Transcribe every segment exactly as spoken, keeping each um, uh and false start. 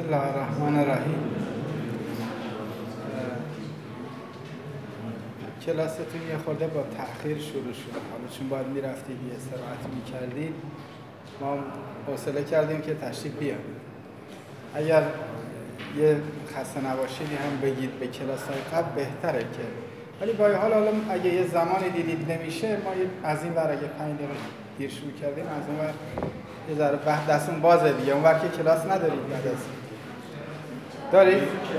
الله الرحمن الرحیم. کلاستون یه خورده با تأخیر شروع شد، حالا چون باید میرفتید یه استراحت میکردید ما حوصله کردیم که تشریف بیارید. اگر یه خسته نباشیدی هم بگید به کلاس‌های قبل بهتره که، ولی با این حال حالا اگه یه زمانی دیدید نمیشه، ما از این ور اگه پنج دقیقه دیر شروع کردیم از اون ور یه ذره بعد دستون بازه دیگه، اون ور که کلاس ندارید بعد از دارید؟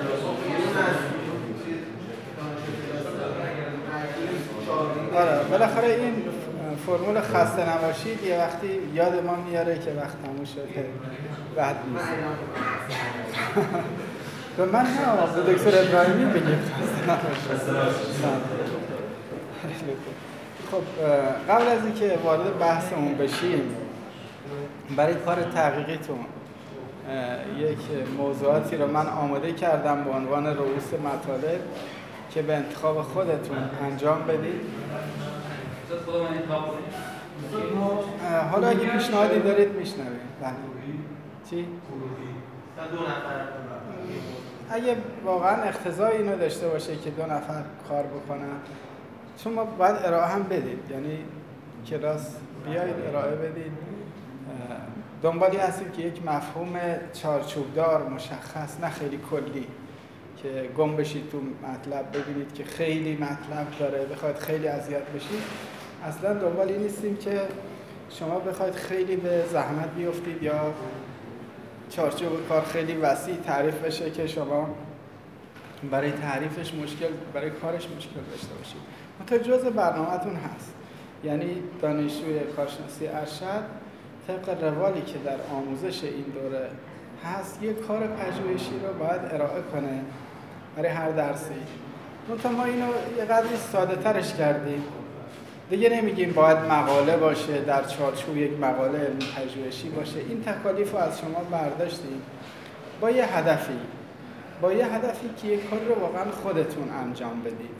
آره بالاخره این فرمول خسته نباشید یه وقتی یاد ما میاره که وقت تموم شده بعد نیست. به من نه، به دکتر ابراهیمی بگید خسته نباشید. خب قبل از اینکه وارد بحثمون بشیم، برای کار تحقیقیتون یک موضوعاتی رو من آماده کردم به عنوان رؤوس مطالب که به انتخاب خودتون انجام بدید. حالا اگه پیشنهادی دارید میشنویم. بله. چی؟ اگه واقعا اقتضای اینو داشته باشه که دو نفر کار بکنن، چون ما باید ارائه هم بدید، یعنی کلاس بیایید ارائه بدید. دنبالی هستیم که یک مفهوم چارچوبدار مشخص، نه خیلی کلی که گم بشید تو مطلب، ببینید که خیلی مطلب داره بخواید خیلی اذیت بشید. اصلا دنبال این نیستیم که شما بخواید خیلی به زحمت بیفتید یا چارچوب کار خیلی وسیع تعریف بشه که شما برای تعریفش مشکل، برای کارش مشکل داشته باشید. منتها جزء برنامه‌تون هست، یعنی دانشجوی کارشناسی ارشد طبق روالی که در آموزش این دوره هست یک کار پژوهشی رو باید ارائه کنه برای هر درسی. منتها ما اینو یه قدری ساده ترش کردیم دیگه، نمیگیم باید مقاله باشه در چارچوب یک مقاله علمی پژوهشی باشه. این تکالیف رو از شما برداشتیم با یه هدفی با یه هدفی که یک کار رو واقعا خودتون انجام بدید.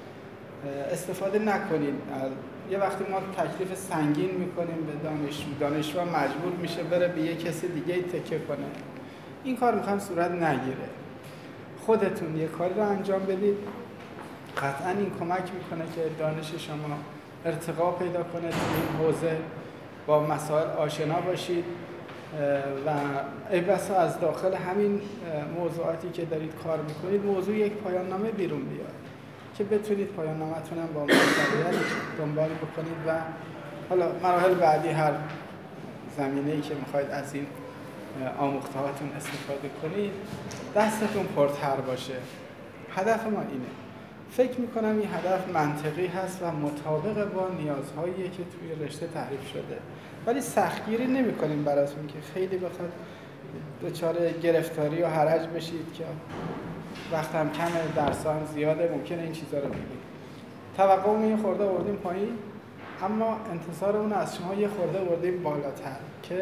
استفاده نکنید. یه وقتی ما تکلیف سنگین میکنیم به دانشجو، دانشجو مجبور میشه بره به یه کسی دیگه تکیه کنه. این کار میخوام صورت نگیره. خودتون یه کاری رو انجام بدید، قطعا این کمک میکنه که دانش شما ارتقا پیدا کنه، تو این حوزه با مسائل آشنا باشید و ای بسا از داخل همین موضوعاتی که دارید کار میکنید موضوع یک پایان نامه بیرون بیاد که بتونید پایان نامه‌تون هم با موفقیت دنبال بکنید و حالا مراحل بعدی هر زمینه‌ای که میخواید از این آموخته‌هاتون استفاده کنید دستتون پرتر باشه. هدف ما اینه. فکر میکنم این هدف منطقی هست و مطابق با نیازهایی که توی رشته تعریف شده، ولی سختگیری نمی کنیم براتون که خیلی بخواد دچار گرفتاری و حرج بشید که وقت هم کمه، درس هم زیاده، ممکنه این چیزا رو بگید. توقعمون یه خورده آوردیم پایین، اما انتظارمون از شما یه خورده آوردیم بالاتر که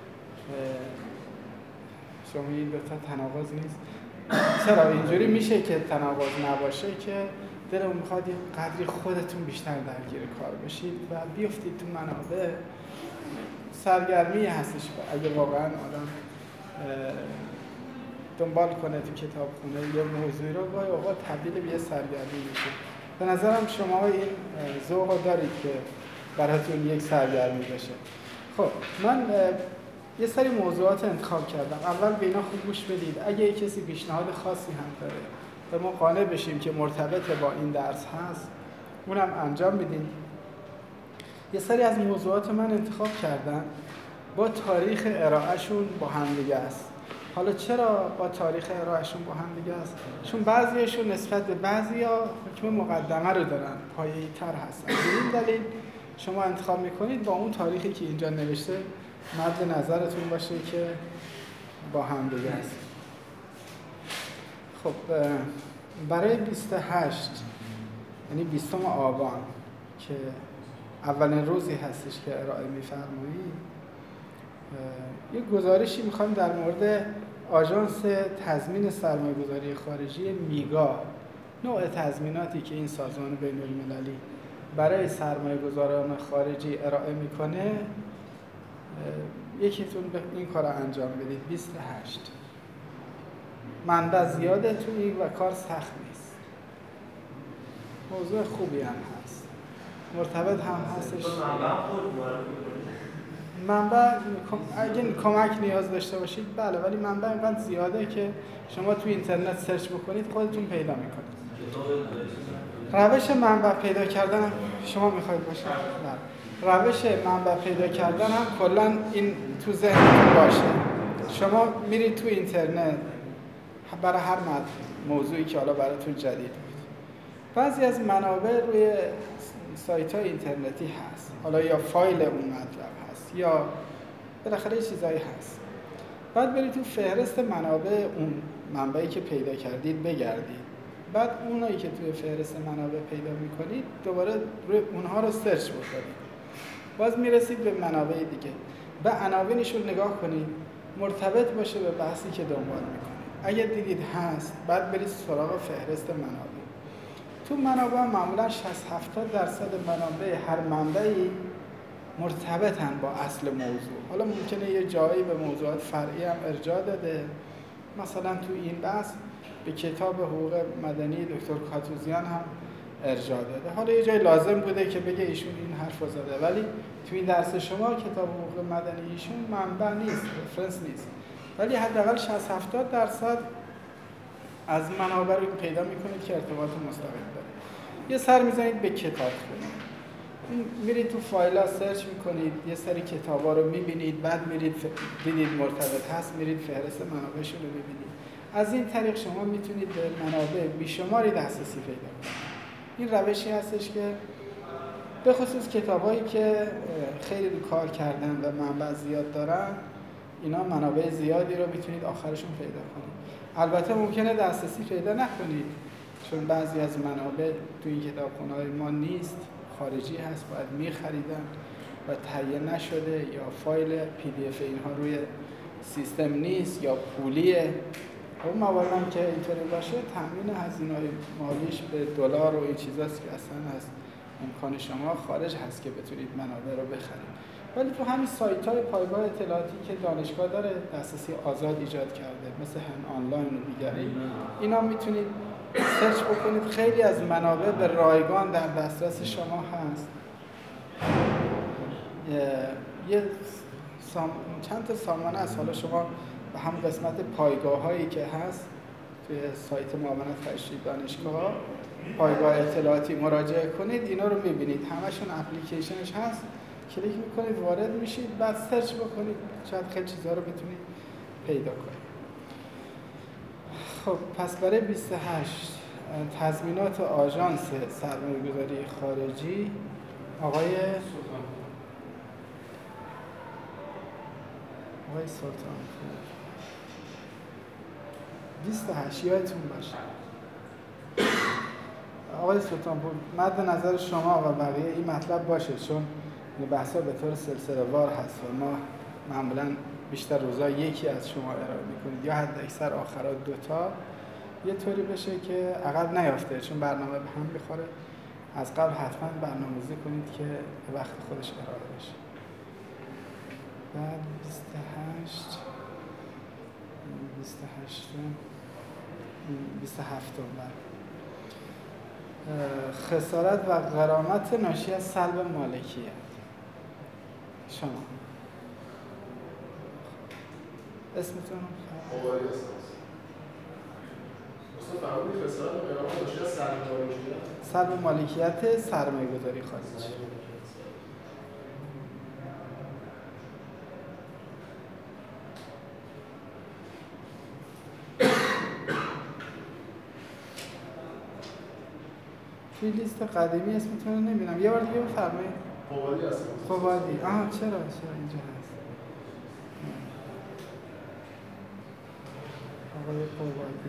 شما این دوتا تناقض نیست. چرا اینجوری میشه که تناقض نباشه که دلمون میخواد یه قدری خودتون بیشتر درگیر کار بشید و بیفتید تو منابع. سرگرمی هستش اگه واقعا آدم دنبال کنه تو کتابخونه یه موضوعی رو، گاهی اوقات تبدیل به یه سرگرمی میشه. به نظرم شما این ذوق دارید که براتون یک سرگرمی بشه. خب من یه سری موضوعات انتخاب کردم. اول به اینا خوب گوش بدید. اگه یه کسی پیشنهاد خاصی هم داره و ما قانع بشیم که مرتبط با این درس هست، اونم انجام بدید. یه سری از موضوعات من انتخاب کردم با تاریخ ارائهشون با هم دیگه است. حالا چرا با تاریخ ارائهشون با هم دیگه است؟ چون بعضیشون نسبت به بعضیا حکم مقدمه رو دارن، پایه‌ای تر هستن. به این دلیل شما انتخاب میکنید با اون تاریخی که اینجا نوشته مد نظرتون باشه که با هم دیگه است. خب برای بیست و هشت یعنی بیستم آبان که اولین روزی هستش که ارائه می‌فرمایید، یه گزارشی می‌خوام در مورد آژانس تضمین سرمایه‌گذاری خارجی میگا، نوع تضمیناتی که این سازمان بین‌المللی برای سرمایه‌گذاران خارجی ارائه میکنه، یکیتون به این کار انجام بدید. بیست و هشت منبع زیاده توی و کار سخت نیست. موضوع خوبی هم هست، مرتبط هم هستش. منبع اگه کمک نیاز داشته باشید بله، ولی منبع اینقدر زیاده که شما توی اینترنت سرچ بکنید خودتون پیدا میکنید. روش منبع پیدا کردن شما میخواید باشه؟ بله. روش منبع پیدا کردن هم کلا این تو ذهنتون باشه. شما میرید تو اینترنت برای هر موضوعی که حالا براتون جدید بود، بعضی از منابع روی سایت های اینترنتی هست، حالا یا فایل اون مطلب هست یا بالاخره چیزایی هست. بعد برید تو فهرست منابع اون منبعی که پیدا کردید بگردید، بعد اونایی که توی فهرست منابع پیدا میکنید دوباره روی اونها رو سرچ بکنید، باز میرسید به منابع دیگه، به عناوینشون نگاه کنید مرتبط باشه به بحثی که دنبال میکنید. اگه دیدید هست بعد برید سراغ فهرست منابع. تو منابع معمولا شصت هفتاد درصد منابع هر منبعی مرتبطن با اصل موضوع. حالا ممکنه یه جایی به موضوعات فرعی هم ارجاع داده، مثلا تو این بحث به کتاب حقوق مدنی دکتر کاتوزیان هم ارجاع داده. حالا یه جای لازم بوده که بگه ایشون این حرف رو زده، ولی تو این درس شما کتاب حقوق مدنی ایشون منبع نیست، رفرنس نیست، ولی حداقل شصت هفتاد درصد از منابع رو پیدا میکنید که ارتباط مستقیم داره. یه سر میزنید به کتاب خونید، میرید تو فایل سرچ میکنید، یه سری کتابا رو میبینید، بعد میرید دیدید مرتبط هست میرید فهرست منابعشون رو ببینید. از این طریق شما میتونید به منابع بیشماری دسترسی پیدا کنید. این روشی هستش که به خصوص کتابایی که خیلی رو کار کردن و منبع زیاد دارن، اینا منابع زیادی رو میتونید آخرشون پیدا کنید. البته ممکنه دسترسی پیدا نکنید چون بعضی از منابع تو این کتابخونه‌های ما نیست، خارجی هست، باید میخریدن و تهیه نشده، یا فایل پی دی اف اینها روی سیستم نیست یا پولیه. اون موارد که اینطوری باشه تامین هزینه‌های مالیش به دلار و این چیزاست که اصلا از امکان شما خارج هست که بتونید منابع رو بخرید. ولی تو همین سایت‌های پایگاه اطلاعاتی که دانشگاه داره دسترسی آزاد ایجاد کرده، مثل هم آنلاین و دیگری، اینا میتونید سرچ بکنید. خیلی از منابع به رایگان در دسترس شما هست. یه سام... چند تا سامانه است، حالا شما به هم قسمت پایگاه هایی که هست توی سایت معاونت تشریح دانشگاه پایگاه اطلاعاتی مراجعه کنید، اینا رو میبینید، همشون اپلیکیشنش هست، کلیک میکنید وارد میشید، بعد سرچ بکنید، شاید خیلی چیزها رو بتونید پیدا کنید. خب پس برای بیست و هشت تضمینات آژانس سرمایه‌گذاری خارجی آقای آقای سلطانپور بیست و هشت یادتون باشه. آقای سلطانپور مد نظر شما و بقیه این مطلب باشه، چون این بحثا به طور سلسله وار هست و ما معمولا بیشتر روزا یکی از شما ارائه میکنید یا حد اکثر آخرات دوتا، یه طوری بشه که عقب نیافته، چون برنامه به هم میخوره. از قبل حتما برنامه‌ریزی کنید که به وقت خودش ارائه بشه. بعد بیست و هشت بیست و هشت بیست و هفت خسارت و غرامت ناشی از سلب مالکیت. شما اسمتون؟ قوالی هست. اصلا فرمودی خسارت و غرامت ناشی از سلب مالکیت؟ سلب مالکیت سرمایه‌گذاری خارجی. توی لیست قدیمی اسمتون رو نمیدونم، یه بار دیگه بفرمایید. قوالی هست. قوالی. آها چرا چرا اینجا هست. آقای قوالی.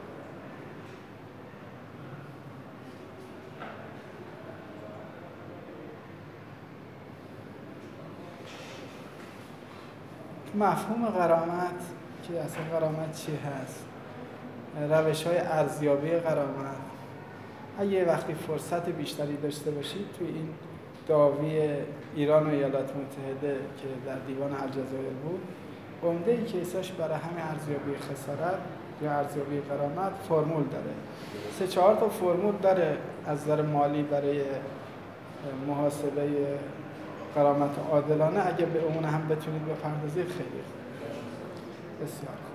مفهوم غرامت که اصلا غرامت چی هست، روش‌های ارزیابی غرامت، اگه وقتی فرصت بیشتری داشته باشید توی این دعوی ایران و ایالات متحده که در دیوان الجزایر بود عمده کیساش برای همین ارزیابی خسارت یا ارزیابی غرامت فرمول داره. سه چهار تا فرمول داره از نظر مالی برای محاسبه غرامت عادلانه. اگه به اون هم بتونید بپردازید خیلی خوب. بسیار خوب.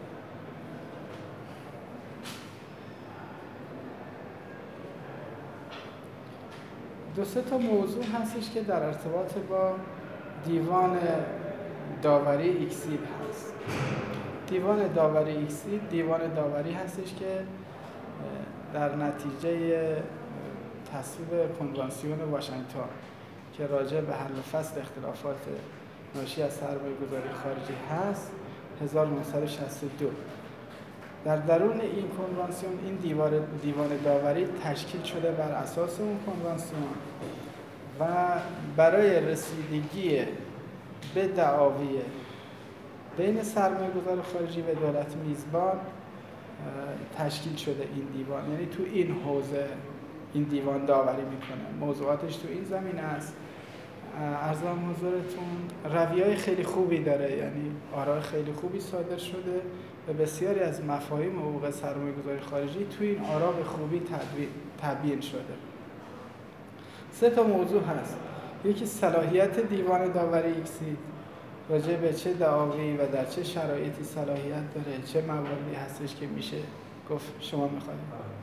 دو سه تا موضوع هستش که در ارتباط با دیوان داوری ایکسید هست. دیوان داوری ایکسید دیوان داوری هستش که در نتیجه تصویب کنوانسیون واشنگتن که راجع به حل و فصل اختلافات ناشی از سرمایه‌گذاری خارجی هست هزار و نهصد و شصت و دو، در درون این کنوانسیون این دیوار دیوان داوری تشکیل شده بر اساس اون کنوانسیون و برای رسیدگی به دعاوی بین سرمایه‌گذار خارجی و دولت میزبان تشکیل شده این دیوان. یعنی تو این حوزه این دیوان داوری میکنه. موضوعاتش تو این زمینه است. عرضم حضورتون رویه‌های خیلی خوبی داره، یعنی آراء خیلی خوبی صادر شده و بسیاری از مفاهیم حقوق سرمایه‌گذاری خارجی تو این آراء به خوبی تبیین شده. سه تا موضوع هست. یکی صلاحیت دیوان داوری ایکسید، راجع به چه دعاوی و در چه شرایطی صلاحیت داره، چه مواردی هستش که میشه گفت. شما میخواید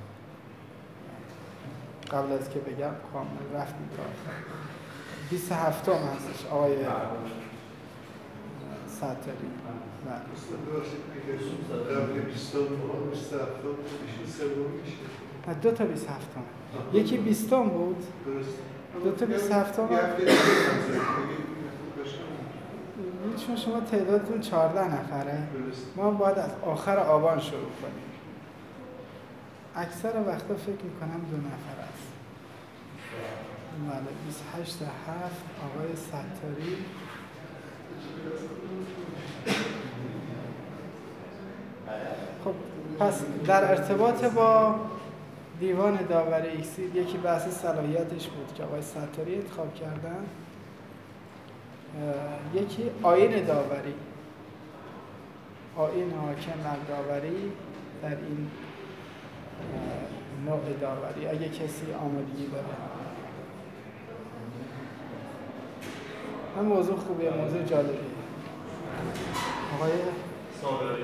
قبل از که بگم کامل رفتیم تا آخر. بیست و هفتم هستش آقای ستاری. نه دو تا بیست و هفتم، یکی بیستم بود، دو تا بیست و هفتم. چون شما تعدادتون چهارده نفره، ما باید از آخر آبان شروع کنیم. اکثر وقتا فکر میکنم دو نفر است. بله بیست و هشت هفت آقای ستاری. خب پس در ارتباط با دیوان داوری ایکسید یکی بحث صلاحیتش بود که آقای ستاری انتخاب کردن. یکی آیین داوری، آیین حاکم بر داوری در این نوع داوری. اگه کسی آمادگی داره. هم موضوع خوبیه، موضوع جالبیه. آقای صابری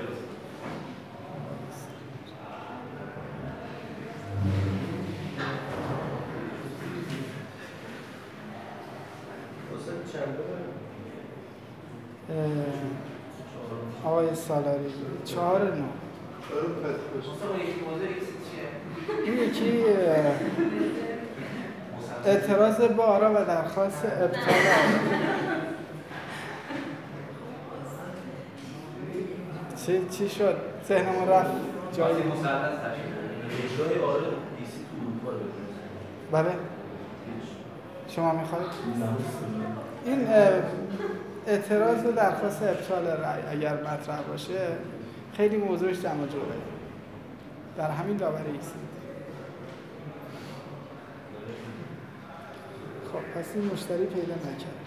آقای سالاری چهار نو. این یکی اعتراض با آرا و درخواست ابطال آرا. چی چی شد؟ ذهنمون رفت جایی. بله شما میخواید؟ این اعتراض و درخواست ابطال رأی اگر مطرح باشه خیلی موضوعش جمع جوره در همین داوری ایکسید. خب پس این مشتری پیدا نکرد.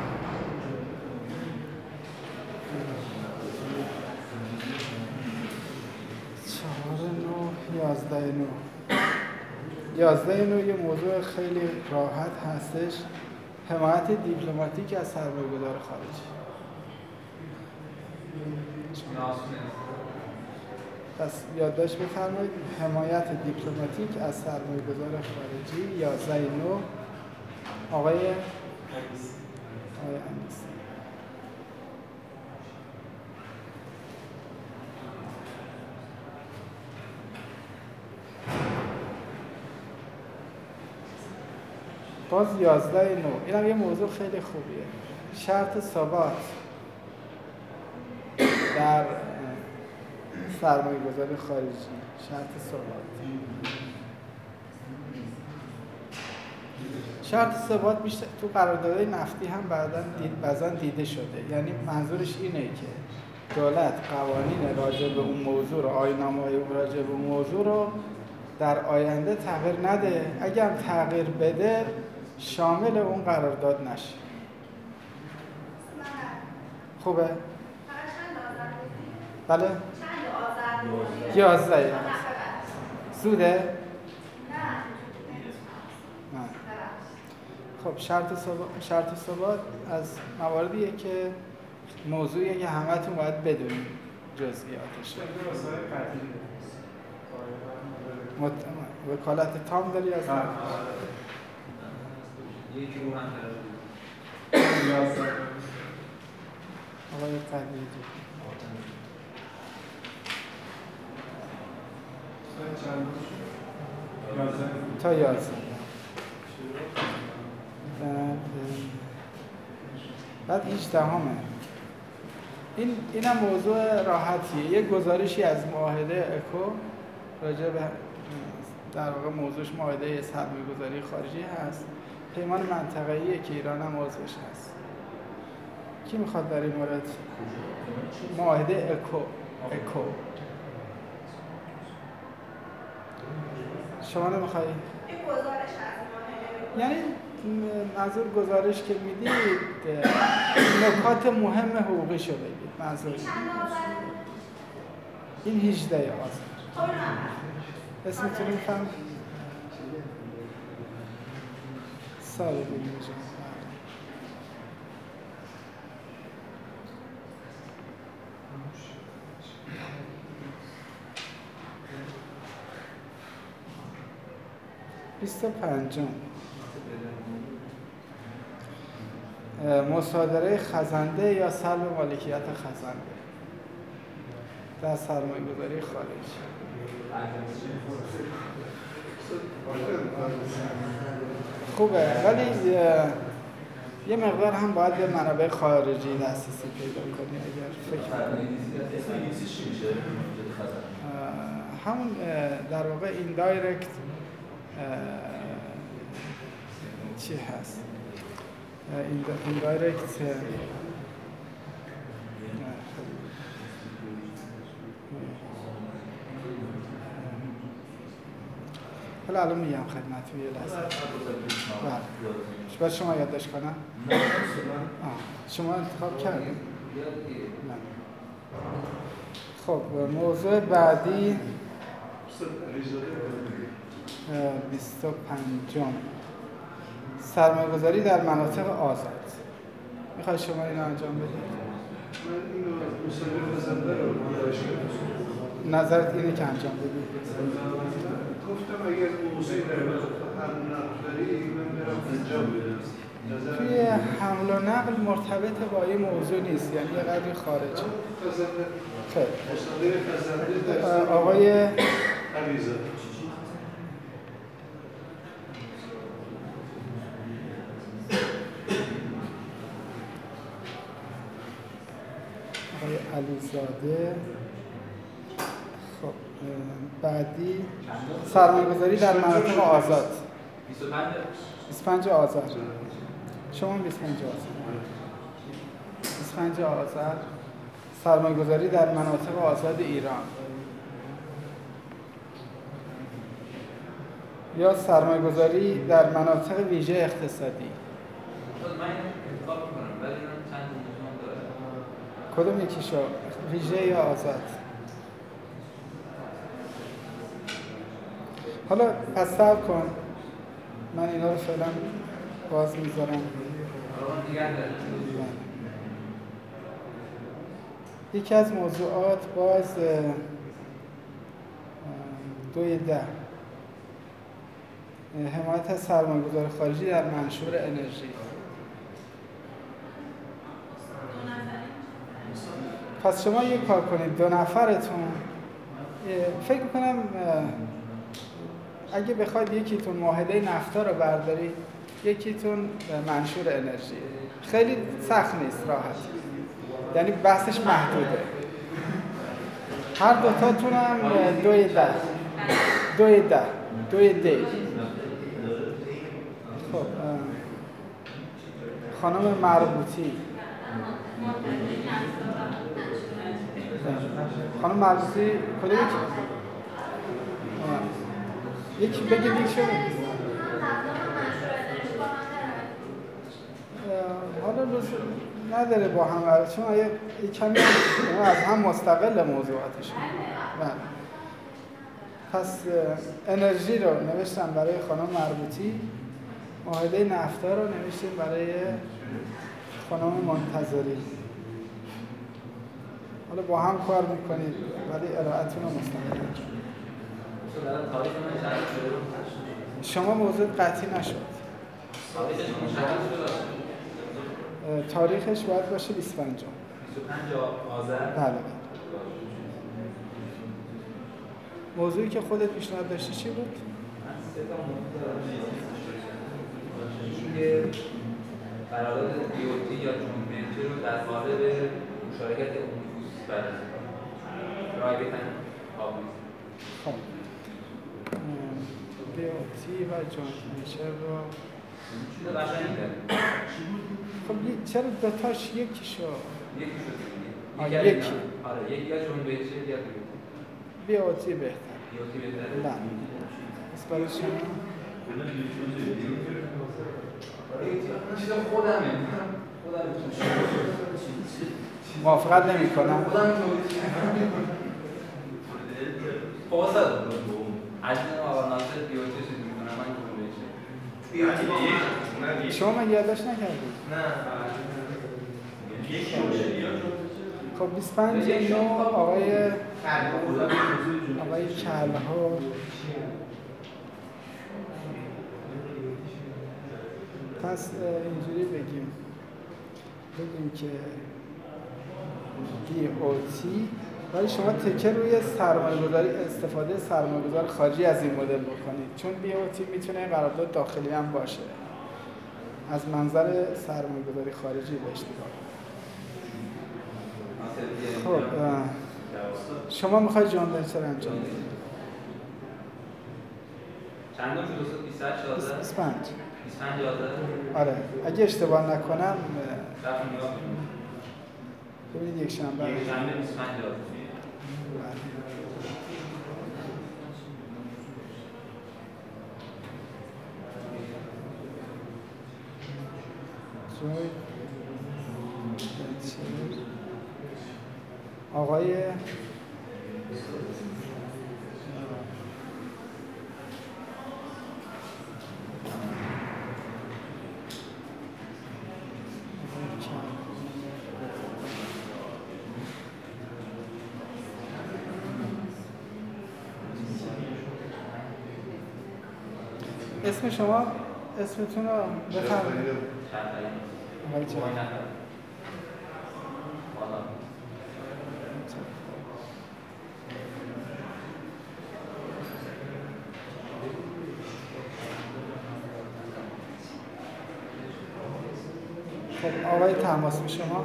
چهار نو یازده نو. یازده نو یه موضوع خیلی راحت هستش. حمایت دیپلماتیک از سرمایه‌گذار خارجی. پس یادداشت بفرمایید حمایت دیپلماتیک از سرمایه‌گذار خارجی. یازده نو آقای آقای انیسی. باز یازده نو. این هم یه موضوع خیلی خوبیه. شرط ثبات در سرمایه گذاری خارجی. شرط ثبات شرط ثبات بیشتر تو قراردادهای نفتی هم بعداً دید بعضاً دیده شده. یعنی منظورش اینه که دولت قوانین راجع به اون موضوع رو، آیین‌نامه‌های راجع به اون موضوع رو در آینده تغییر نده. اگر تغییر بده شامل اون قرارداد نشه. خوبه؟ بله؟ چند آذر یازده زوده؟ نه. خب شرط ثبات شرط ثبات از مواردیه که موضوعیه که همتون باید بدونید جزئیاتش. مت... وکالت تام داری از من؟ یکی رو هم آقای قدیری تا یازده. بعد هیچدهمه. این اینم موضوع راحتیه. یک گزارشی از معاهده اکو راجع به در واقع موضوعش معاهده سرمایه‌گذاری خارجی هست. پیمان منطقه‌ایه که ایران هم عضوش هست. کی میخواد در این مورد؟ معاهده اکو اکو شما نمیخوایی؟ این گزارش هست معاهده. یعنی منظور گزارش که میدید نکات مهم حقوقی شو بگید. منظور چند آذر؟ این هجده آذر. خب اینو هم اسمتون رو فهم؟ سال بگید بیست و پنجم مصادره خزنده یا سلب مالکیت خزنده در سرمایه‌گذاری خارجی. خوبه ولی یه مقدار هم باید به منابع خارجی دسترسی پیدا کنی اگر فکر کنی. همون در واقع این دایرکت چی هست؟ این دایرکت حالا الان میگم خدمتتون یه لحظه. بله. باید شما یادداشت کنم؟ آه. شما انتخاب کردید؟ نه. خب موضوع بعدی بیست و پنجم سرمایه‌گذاری در مناطق آزاد. میخوای شما اینو انجام بدید؟ من اینو مصادره خزنده رو گزارش کردم. نظرت اینه که انجام بدید؟ گفتم اگر موضوعی در حمل و نقل داری من برم انجام بدم. توی حمل و نقل مرتبط با این موضوع نیست، یعنی یه قدری خارجه. خزنده خیلی مصادره خزنده در آقای علیزاده. آقای علیزاده. خب بعدی سرمایه‌گذاری در مناطق آزاد. بیست و پنج بیست و پنج آذر. شما بیست و پنج آذر. بیست و پنج آذر سرمایه‌گذاری در مناطق آزاد ایران یا سرمایه‌گذاری در مناطق ویژه اقتصادی. من انتخاب می‌کنم ولی من چند موضوع داره. کدوم یکیشو؟ ویژه یا آزاد؟ حالا پس صبر کن، من اینا رو فعلا باز میذارم. یکی از موضوعات باز دوی ده حمایت از سرمایه‌گذار خارجی در منشور انرژی. پس شما یک کار کنید، دو نفرتون فکر کنم اگه بخواید یکیتون معاهده نفتا رو بردارید، یکیتون منشور انرژی. خیلی سخت نیست، راحت، یعنی بحثش محدوده. هر دوتاتون هم دوی ده دوی ده دوی ده خب خانم مربوطی خانم مربوطی کدوم یکی؟ یکی بگید یکی شو حالا نداره با هم، چون آیه کمی از هم مستقل موضوعاتشون. بله. پس انرژی رو نوشتم برای خانم مربوطی، معاهده نفتا رو نوشتیم برای خانم منتظری. حالا با هم کار میکنید ولی ارائه‌تون رو مستقل انجام. شما موضوع قطعی نشد. تاریخش باید باشه بیست و پنج بیست و پنج آذر. بله. موضوعی که خودت پیشنهاد داشتی چی بود؟ اینکه قرارداد بیوتی یا جوین ونچر رو در قالب مشارکت عمومی بررسی کنیم. پرایوت اند پابلیک. خب. بیوتی و جوین ونچر رو چیز قشنگه. خب چرا دوتاش یکی شو؟ یکی شد. آه یکی. آره یکی یا جوین ونچر یا بیوتی. بیوتی بهتر. بیوتی بهتره. بله. از برای شما؟ چیز خودمه. خودم موافقت نمی کنم. خودم فواسد از این آقا ناصر بیوتی چیز میکنم من جوین ونچر. شما من یادداشت نکردید؟ نه. خب بیست و پنج نو آقای آقای کلها پس اینجوری بگیم بگیم که دی او تی، ولی شما تکه روی سرمایه‌گذاری استفاده سرمایه‌گذار خارجی از این مدل بکنید، چون دی او تی میتونه قرارداد داخلی هم باشه. از منظر سرمایه‌گذاری خارجی بهش نگاه کنید. خب شما میخواید جوین ونچر انجام بدید. چندم شد؟ بیست و هشت آذر؟ بیست و پنج. بیست و پنج آذر؟ آره اگه اشتباه نکنم رفتم نگاه کنم. ببینید یک شنبه. یک شنبه بیست و پنج آذر. جوین آقای اسم شما اسمتون رو بفرمایید. آقای چه؟ خب آقای تماسی شما؟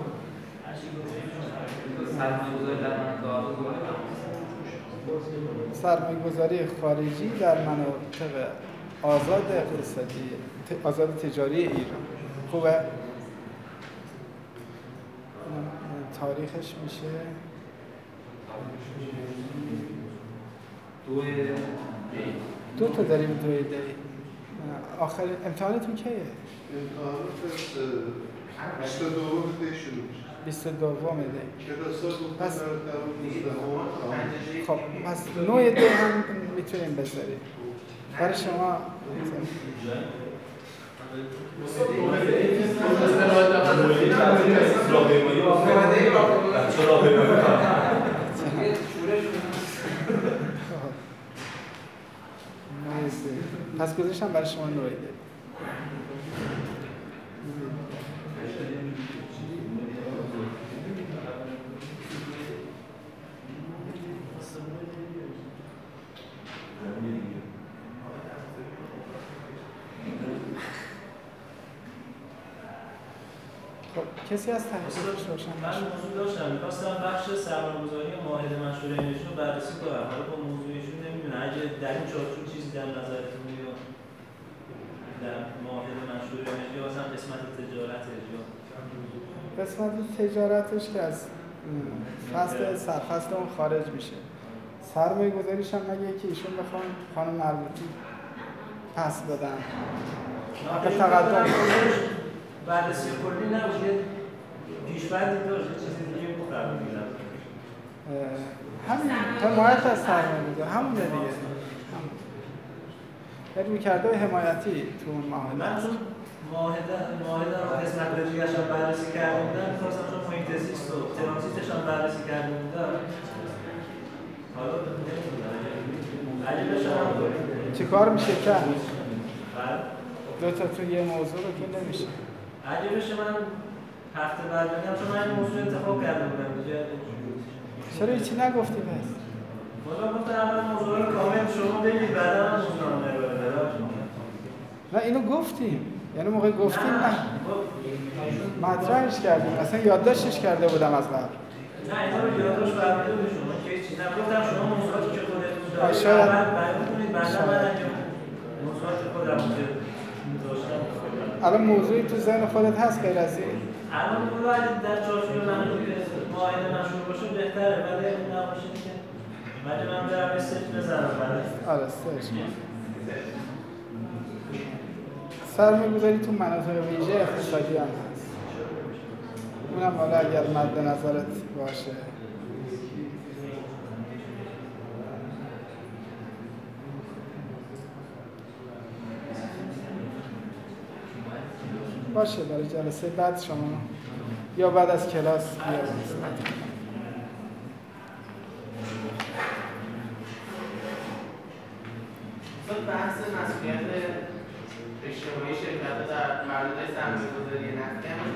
سرمایه‌گذاری خارجی در مناطق آزاد اقتصادی آزاد تجاری ایران. خوبه؟ تاریخش میشه دو دی. دو تا داریم دوی دی. آخر امتحانتون کیه؟ امتحانات بیست و دوم دی شروع میشه. بیست و دوم دی. کلاس‌ها گفتن پس در دوازدهم. خب پس نوع دی هم میتونیم بذاریم. برای شما پس گذاشتم برای شما نوعی دی. کسی از تحقیقش روشن من موضوع داشتم می‌خواستم بخش سرمایه‌گذاری معاهده مشهور انرژی رو بررسی کنم. حالا با موضوعشون نمیدونم اگه در این چارچوب چیزی در نظرتون میاد در معاهده مشهور انرژی مثلا قسمت تجارتش یا قسمت تجارتش که از فصل سرفصل اون خارج میشه. سرمایه‌گذاریش هم مگه که ایشون بخوان خانم مربوطی پس بدن. حق تقدم بررسی کلی نبود. پیش‌بندی داشت، چیزی دیگه بود فهمیدم. همین حمایت از سرمایه‌گذار همونه دیگه. همون. یعنی می‌کرده حمایتی تو اون معاهده. من چون معاهده معاهده رو قسمت دیگه‌اش هم بررسی کرده بودم، می‌خواستم چون محیط زیست و ترانزیتش هم بررسی کرده بودم. حالا نمی‌دونم. اگه بشه هم چه کار میشه کرد؟ بله. دو تا تو یه موضوع رو که نمیشه. اگه بشه من هفته بعد بگم چون من این موضوع انتخاب کرده بودم دیگه. چرا هیچی نگفتی پس؟ والا گفتم اول موضوع رو کامل شما بگید بعدا من موضوع رو نمی‌برم. نه اینو گفتیم. یعنی موقع گفتیم نه. مطرحش کردیم. اصلا یادداشتش کرده بودم از قبل. نه اینا رو یادداشت فرموده بود شما که هیچ چیزی نگفتم شما موضوعاتی که خودتون دارید شاید بیان کنید بعدا من انجام موضوعات خودم که داشتم الان موضوعی تو ذهن خودت هست غیر از این؟ الان موضوع اگه در چارچوب من معاهده مشهور باشه بهتره ولی اون نباشه که ولی من برم یه سرچ بزنم بعد آره سرچ کن سرمایه‌گذاری تو مناطق ویژه اقتصادی هم هست اونم حالا اگر مد نظرت باشه باشه برای جلسه بعد شما یا بعد از کلاس بیا بحث مسئولیت اجتماعی شرکت‌ها در مردای سرمایه‌گذاری نفتی هم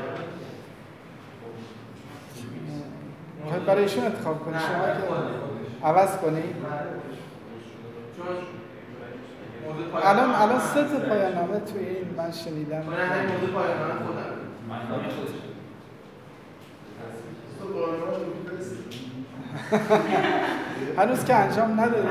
میخواید برای ایشون انتخاب کنی شما که عوض کنی؟ چون الان الان سه تا پایان نامه توی این من شنیدم من همین موضوع پایان نامه خودم هنوز که انجام ندادید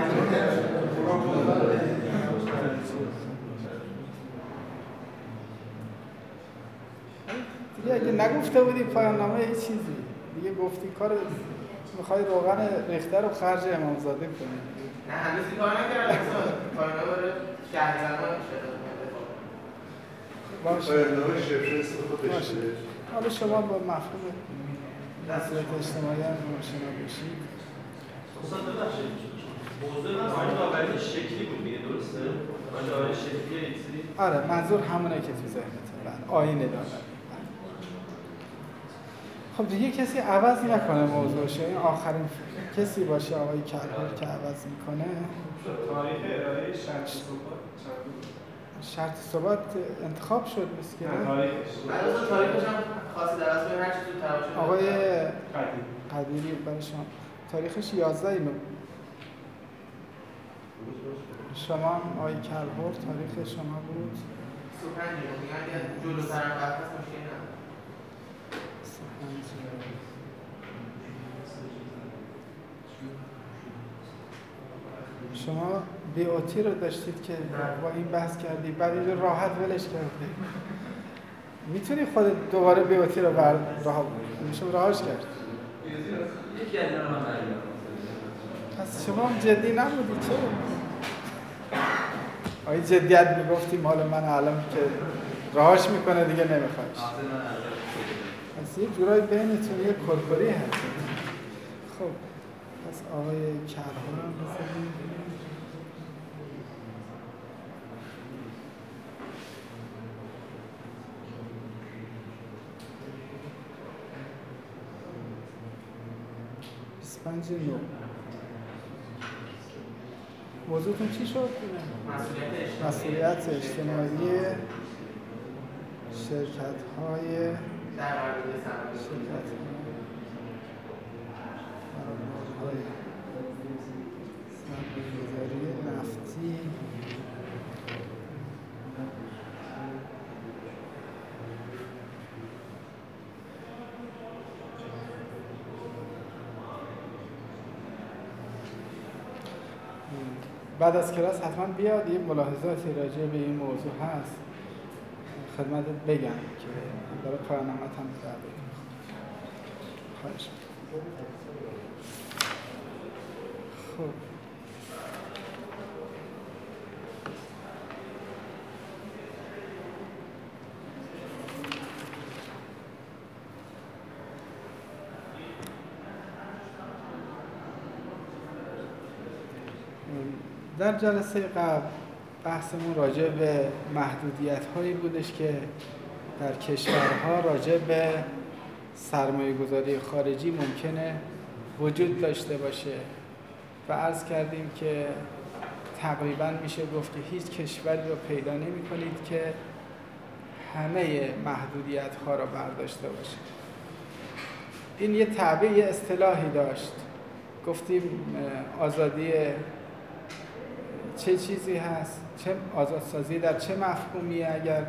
دیگه اگه نگفته بودی پایان نامه یه چیزی دیگه گفتی کار میخوای روغن ریخته رو خرج امامزاده کنی نه هنوز این کار نکردم پایان نامه برای شهریوران شده باشه پایان نامه شفرست خودش باشه حالا شما با مفهوم مسئولیت اجتماعی هم آشنا بشید استاد ببخشید موضوع پایان داوری شکلی بود دیگه درسته؟ پایان داوری شکلی یک سری آره منظور همونه که تو ذهنته بله آینه داوری خب دیگه کسی عوض نکنه موضوعش این آخرین کسی باشه آقای کلهر که عوض میکنه تاریخ ارائه شرط ثبات شرط ثبات انتخاب شد بس که تاریخش من از تاریخش هم خاصی در اصل هر چیزی تو تراشه آقای قدیم قدیری برای شما تاریخش یازده اینو شما هم آقای کلهر تاریخ شما بود سی و پنج میگن اگه جلوتر هم وقت هست مشکل نداره شما بی اوتی رو داشتید که با این بحث کردی بعد اینجا راحت ولش کردی میتونی خودت دوباره بی اوتی رو بر راه میشه راهش کرد یکی از اینا رو من بردارم پس شما هم جدی نبودی چه؟ آیا جدیت میگفتی مال من الان که راهش میکنه دیگه نمیخوایش پس یه جورایی بینتون یه کرکری هست خب پس آقای کلهر هم بزنیم بیست و پنج نو موضوعتون چی شد؟ مسئولیت اجتماعی شرکت های در مردای سرمایه‌گذاری سرمایه‌گذاری نفتی بعد از کلاس حتما بیاد یه ملاحظاتی راجع به این موضوع هست خدمتت بگم که برای پایان نامت هم در بگم خواهش خب در جلسه قبل بحثمون راجع به محدودیت هایی بودش که در کشورها راجع به سرمایه گذاری خارجی ممکنه وجود داشته باشه و عرض کردیم که تقریبا میشه گفت که هیچ کشوری رو پیدا نمی کنید که همه محدودیت ها رو برداشته باشه. این یه تعبیر، یه اصطلاحی داشت، گفتیم آزادی چه چیزی هست، چه آزادسازی در چه مفهومیه اگر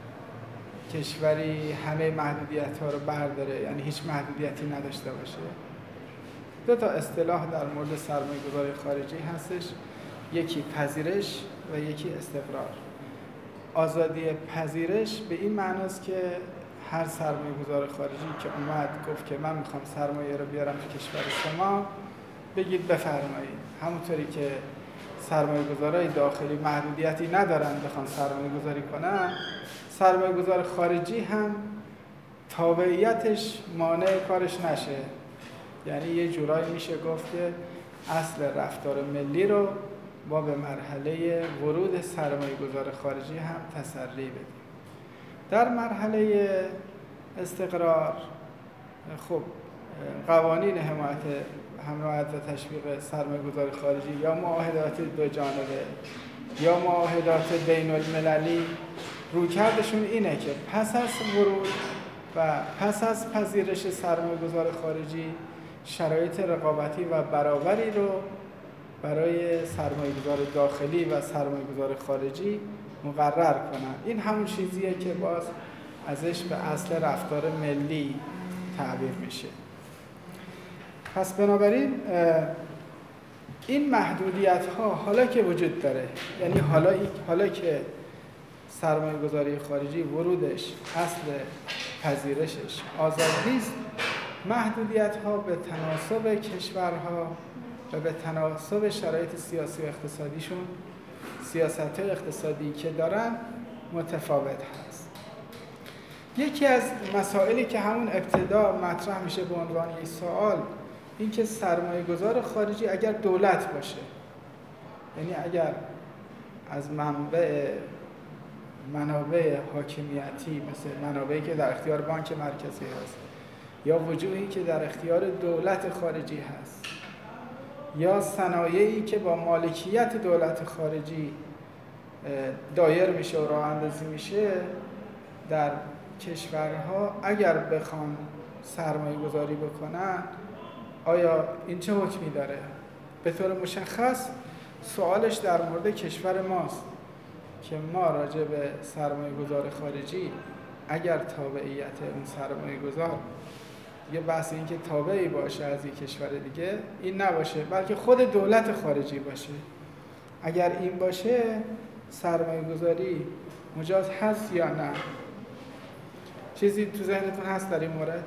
کشوری همه محدودیت ها رو برداره، یعنی هیچ محدودیتی نداشته باشه. دو تا اصطلاح در مورد سرمایه گذاری خارجی هستش، یکی پذیرش و یکی استقرار. آزادی پذیرش به این معناست که هر سرمایه گذار خارجی که اومد گفت که من میخوام سرمایه رو بیارم تو کشور شما، بگید بفرمایید. همونطوری که سرمایه گذارای داخلی محدودیتی ندارن بخوان سرمایه گذاری کنن، سرمایه گذار خارجی هم تابعیتش مانع کارش نشه. یعنی یه جورایی میشه گفت که اصل رفتار ملی رو ما به مرحله ورود سرمایه گذار خارجی هم تسری بدیم. در مرحله استقرار خب قوانین حمایت حمایت و تشویق سرمایه گذار خارجی یا معاهدات دو جانبه یا معاهدات بین المللی رویکردشون اینه که پس از ورود و پس از پذیرش سرمایه گذار خارجی شرایط رقابتی و برابری رو برای سرمایه گذار داخلی و سرمایه گذار خارجی مقرر کنن. این همون چیزیه که باز ازش به اصل رفتار ملی تعبیر میشه. پس بنابراین این محدودیت ها حالا که وجود داره، یعنی حالا حالا که سرمایه گذاری خارجی ورودش اصل پذیرشش آزاد نیست، محدودیت ها به تناسب کشورها و به تناسب شرایط سیاسی و اقتصادیشون، سیاست اقتصادی که دارن متفاوت هست. یکی از مسائلی که همون ابتدا مطرح میشه به عنوان یک سوال، این که سرمایه گذار خارجی اگر دولت باشه، یعنی اگر از منبع منابع حاکمیتی مثل منابعی که در اختیار بانک مرکزی هست یا وجوهی که در اختیار دولت خارجی هست یا صنایعی که با مالکیت دولت خارجی دایر میشه و راه اندازی میشه، در کشورها اگر بخوان سرمایه گذاری بکنن آیا این چه حکمی داره؟ به طور مشخص سوالش در مورد کشور ماست که ما راجع به سرمایه گذار خارجی اگر تابعیت اون سرمایه گذار یه بحث این که تابعی باشه از یک کشور دیگه این نباشه، بلکه خود دولت خارجی باشه. اگر این باشه سرمایه گذاری مجاز هست یا نه؟ چیزی تو ذهنتون هست در این مورد؟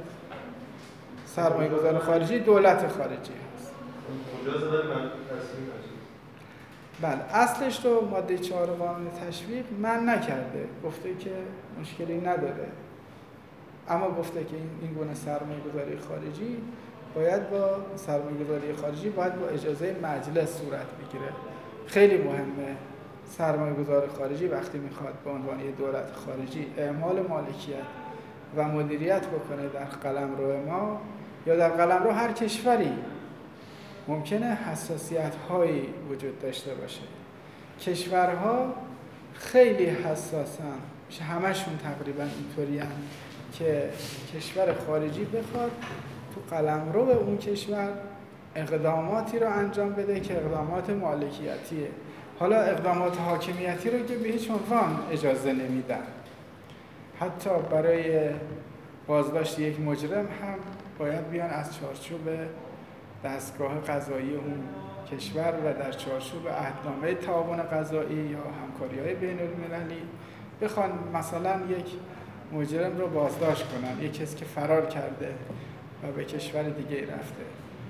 سرمایه گذار خارجی دولت خارجی هست. مجاز داره من تصمیم بله، اصلش رو ماده چهار قانون تشویق من نکرده، گفته که مشکلی نداره، اما گفته که این گونه سرمایه گذاری خارجی باید با سرمایه گذاری خارجی باید با اجازه مجلس صورت بگیره. خیلی مهمه سرمایه گذار خارجی وقتی میخواد به عنوان یک دولت خارجی اعمال مالکیت و مدیریت بکنه در قلمرو ما یا در قلمرو هر کشوری، ممکنه حساسیت هایی وجود داشته باشه. کشورها خیلی حساسن، میشه همشون تقریبا اینطوری هستن که کشور خارجی بخواد تو قلمرو اون کشور اقداماتی رو انجام بده که اقدامات مالکیتیه. حالا اقدامات حاکمیتی رو که به هیچ عنوان اجازه نمیدن. حتی برای بازداشت یک مجرم هم باید بیان از چارچوب دستگاه قضایی اون کشور و در چارچوب عهدنامه تعاون قضایی یا همکاری‌های بین‌المللی بخوان مثلا یک مجرم رو بازداشت کنن، یک کسی که فرار کرده و به کشور دیگه رفته.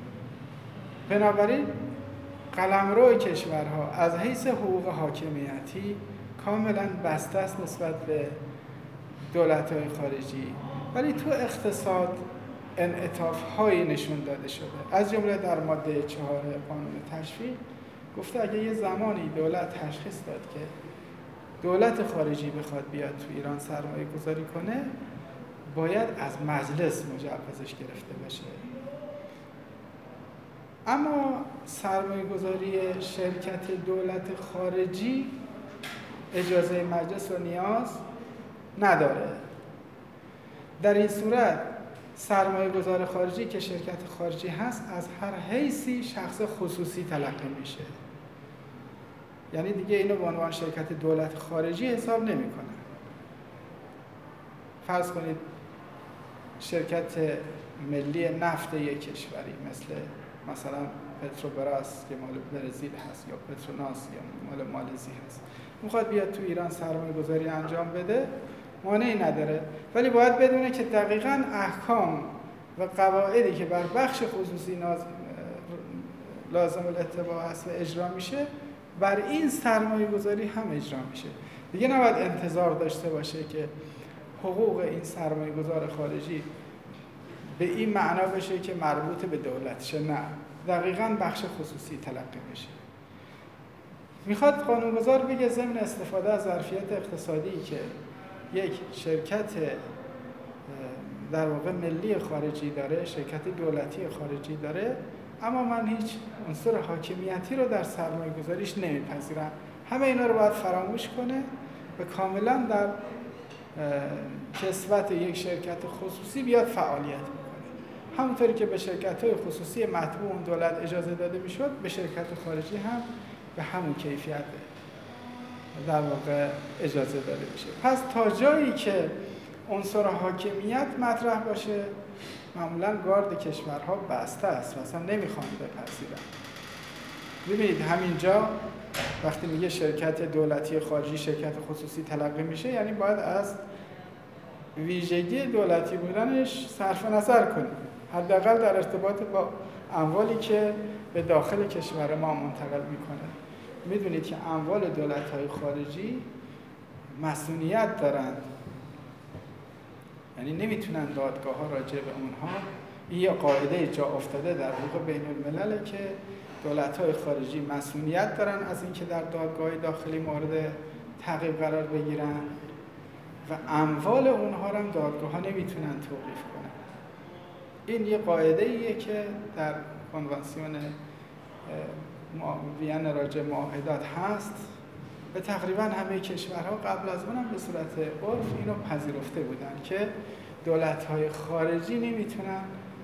بنابراین قلمرو کشورها از حیث حقوق حاکمیتی کاملا بسته است نسبت به دولت‌های خارجی، ولی تو اقتصاد انعطاف‌هایی نشون داده شده. از جمله در ماده چهار قانون تشویق گفته اگه یه زمانی دولت تشخیص داد که دولت خارجی بخواد بیاد تو ایران سرمایه گذاری کنه، باید از مجلس مجوزش گرفته بشه. اما سرمایه گذاری شرکت دولت خارجی اجازه مجلس رو نیاز نداره. در این صورت سرمایه گذار خارجی که شرکت خارجی هست از هر حیثی شخص خصوصی تلقی میشه، یعنی دیگه اینو به عنوان شرکت دولت خارجی حساب نمیکنه. فرض کنید شرکت ملی نفت یک کشوری مثل مثلا پتروبراس که مال برزیل هست یا پتروناس یا مال مالزی هست، میخواد بیاد تو ایران سرمایه گذاری انجام بده، مانعی نداره، ولی باید بدونه که دقیقاً احکام و قواعدی که بر بخش خصوصی ناز... لازم الاتباع هست و اجرا میشه، بر این سرمایه گذاری هم اجرا میشه. دیگه نباید انتظار داشته باشه که حقوق این سرمایه گذار خارجی به این معنا بشه که مربوط به دولت شه، نه، دقیقاً بخش خصوصی تلقی میشه. میخواد قانونگذار بگه ضمن استفاده از ظرفیت اقتصادی که یک شرکت در واقع ملی خارجی داره، شرکت دولتی خارجی داره، اما من هیچ عنصر حاکمیتی رو در سرمایه گذاریش نمیپذیرم. همه اینا رو باید فراموش کنه و کاملا در کسوت یک شرکت خصوصی بیاد فعالیت میکنه. همونطوری که به شرکت‌های خصوصی مطبوع اون دولت اجازه داده میشد، به شرکت خارجی هم به همون کیفیت در واقع اجازه داده میشه. پس تا جایی که عنصر حاکمیت مطرح باشه، معمولا گارد کشورها بسته است و اصلا نمیخوان بپذیرن. ببینید همینجا وقتی میگه شرکت دولتی خارجی شرکت خصوصی تلقی میشه، یعنی باید از ویژگی دولتی بودنش صرف نظر کنیم، حداقل در ارتباط با اموالی که به داخل کشور ما منتقل میکنه. میدونید که اموال دولت‌های خارجی مسئولیت دارند، یعنی نمیتونن دادگاه‌ها راجع به اونها، این یه قاعده جا افتاده در حقوق بین الملل که دولت‌های خارجی مسئولیت دارن از اینکه در دادگاه داخلی مورد تعقیب قرار بگیرن و اموال اونها رو هم دادگاه‌ها نمیتونن توقیف کنن. این یه قاعده‌ایه که در کنوانسیون وین راجع معاهدات هست و تقریبا همه کشورها قبل از اونم به صورت عرف اینو پذیرفته بودن که دولت‌های خارجی نمیتونن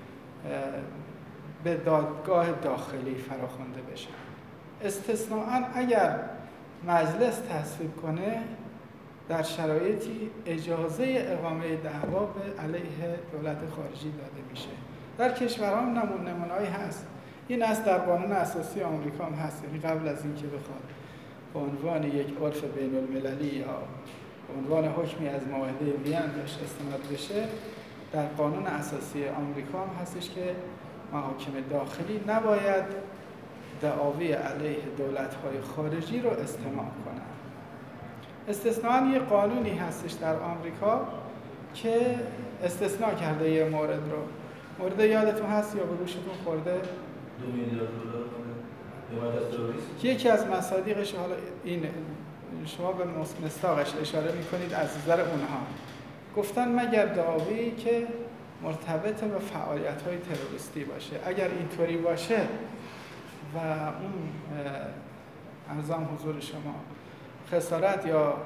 به دادگاه داخلی فراخوانده بشن. استثناءً اگر مجلس تصویب کنه در شرایطی اجازه اقامه دعوا به علیه دولت خارجی داده میشه. در کشورها نمون نمونه‌ای هست. این از در قانون اساسی آمریکا هم هست، یعنی قبل از اینکه بخواد به عنوان یک عرف بین المللی یا به عنوان حکمی از معاهده وین بهش استناد بشه، در قانون اساسی آمریکا هم هستش که محاکم داخلی نباید دعاوی علیه دولت‌های خارجی رو استماع کنن. استثناءً یه قانونی هستش در آمریکا که استثناء کرده یه مورد رو. مورد یادتون هست یا به گوشتون خورده؟ دو میلیارد دلار حمایت از تروریسم. یکی از مصادیقش حالا اینه، شما به مصداقش اشاره میکنید از نظر اونها. گفتن مگر دعاوی که مرتبط به فعالیت‌های تروریستی باشه. اگر اینطوری باشه و اون ارزم حضور شما خسارت یا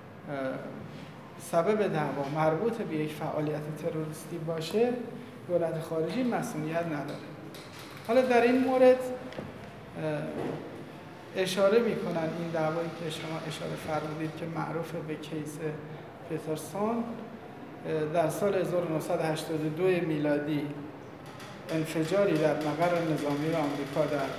سبب دعوا مربوط به یک فعالیت تروریستی باشه، دولت خارجی مسئولیت نداره. حالا در این مورد اشاره میکنن این دعوایی که شما اشاره فرمودید که معروف به کیس پترسون، در سال هزار و نهصد و هشتاد و دو میلادی انفجاری در مقر نظامی آمریکا در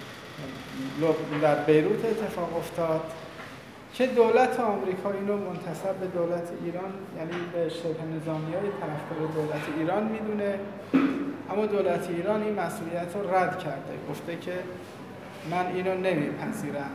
در بیروت اتفاق افتاد که دولت آمریکا اینو منتسب به دولت ایران، یعنی به شبه نظامی‌های طرفدار دولت ایران میدونه، اما دولت ایران این مسئولیت رو رد کرده، گفته که من اینو نمیپذیرم.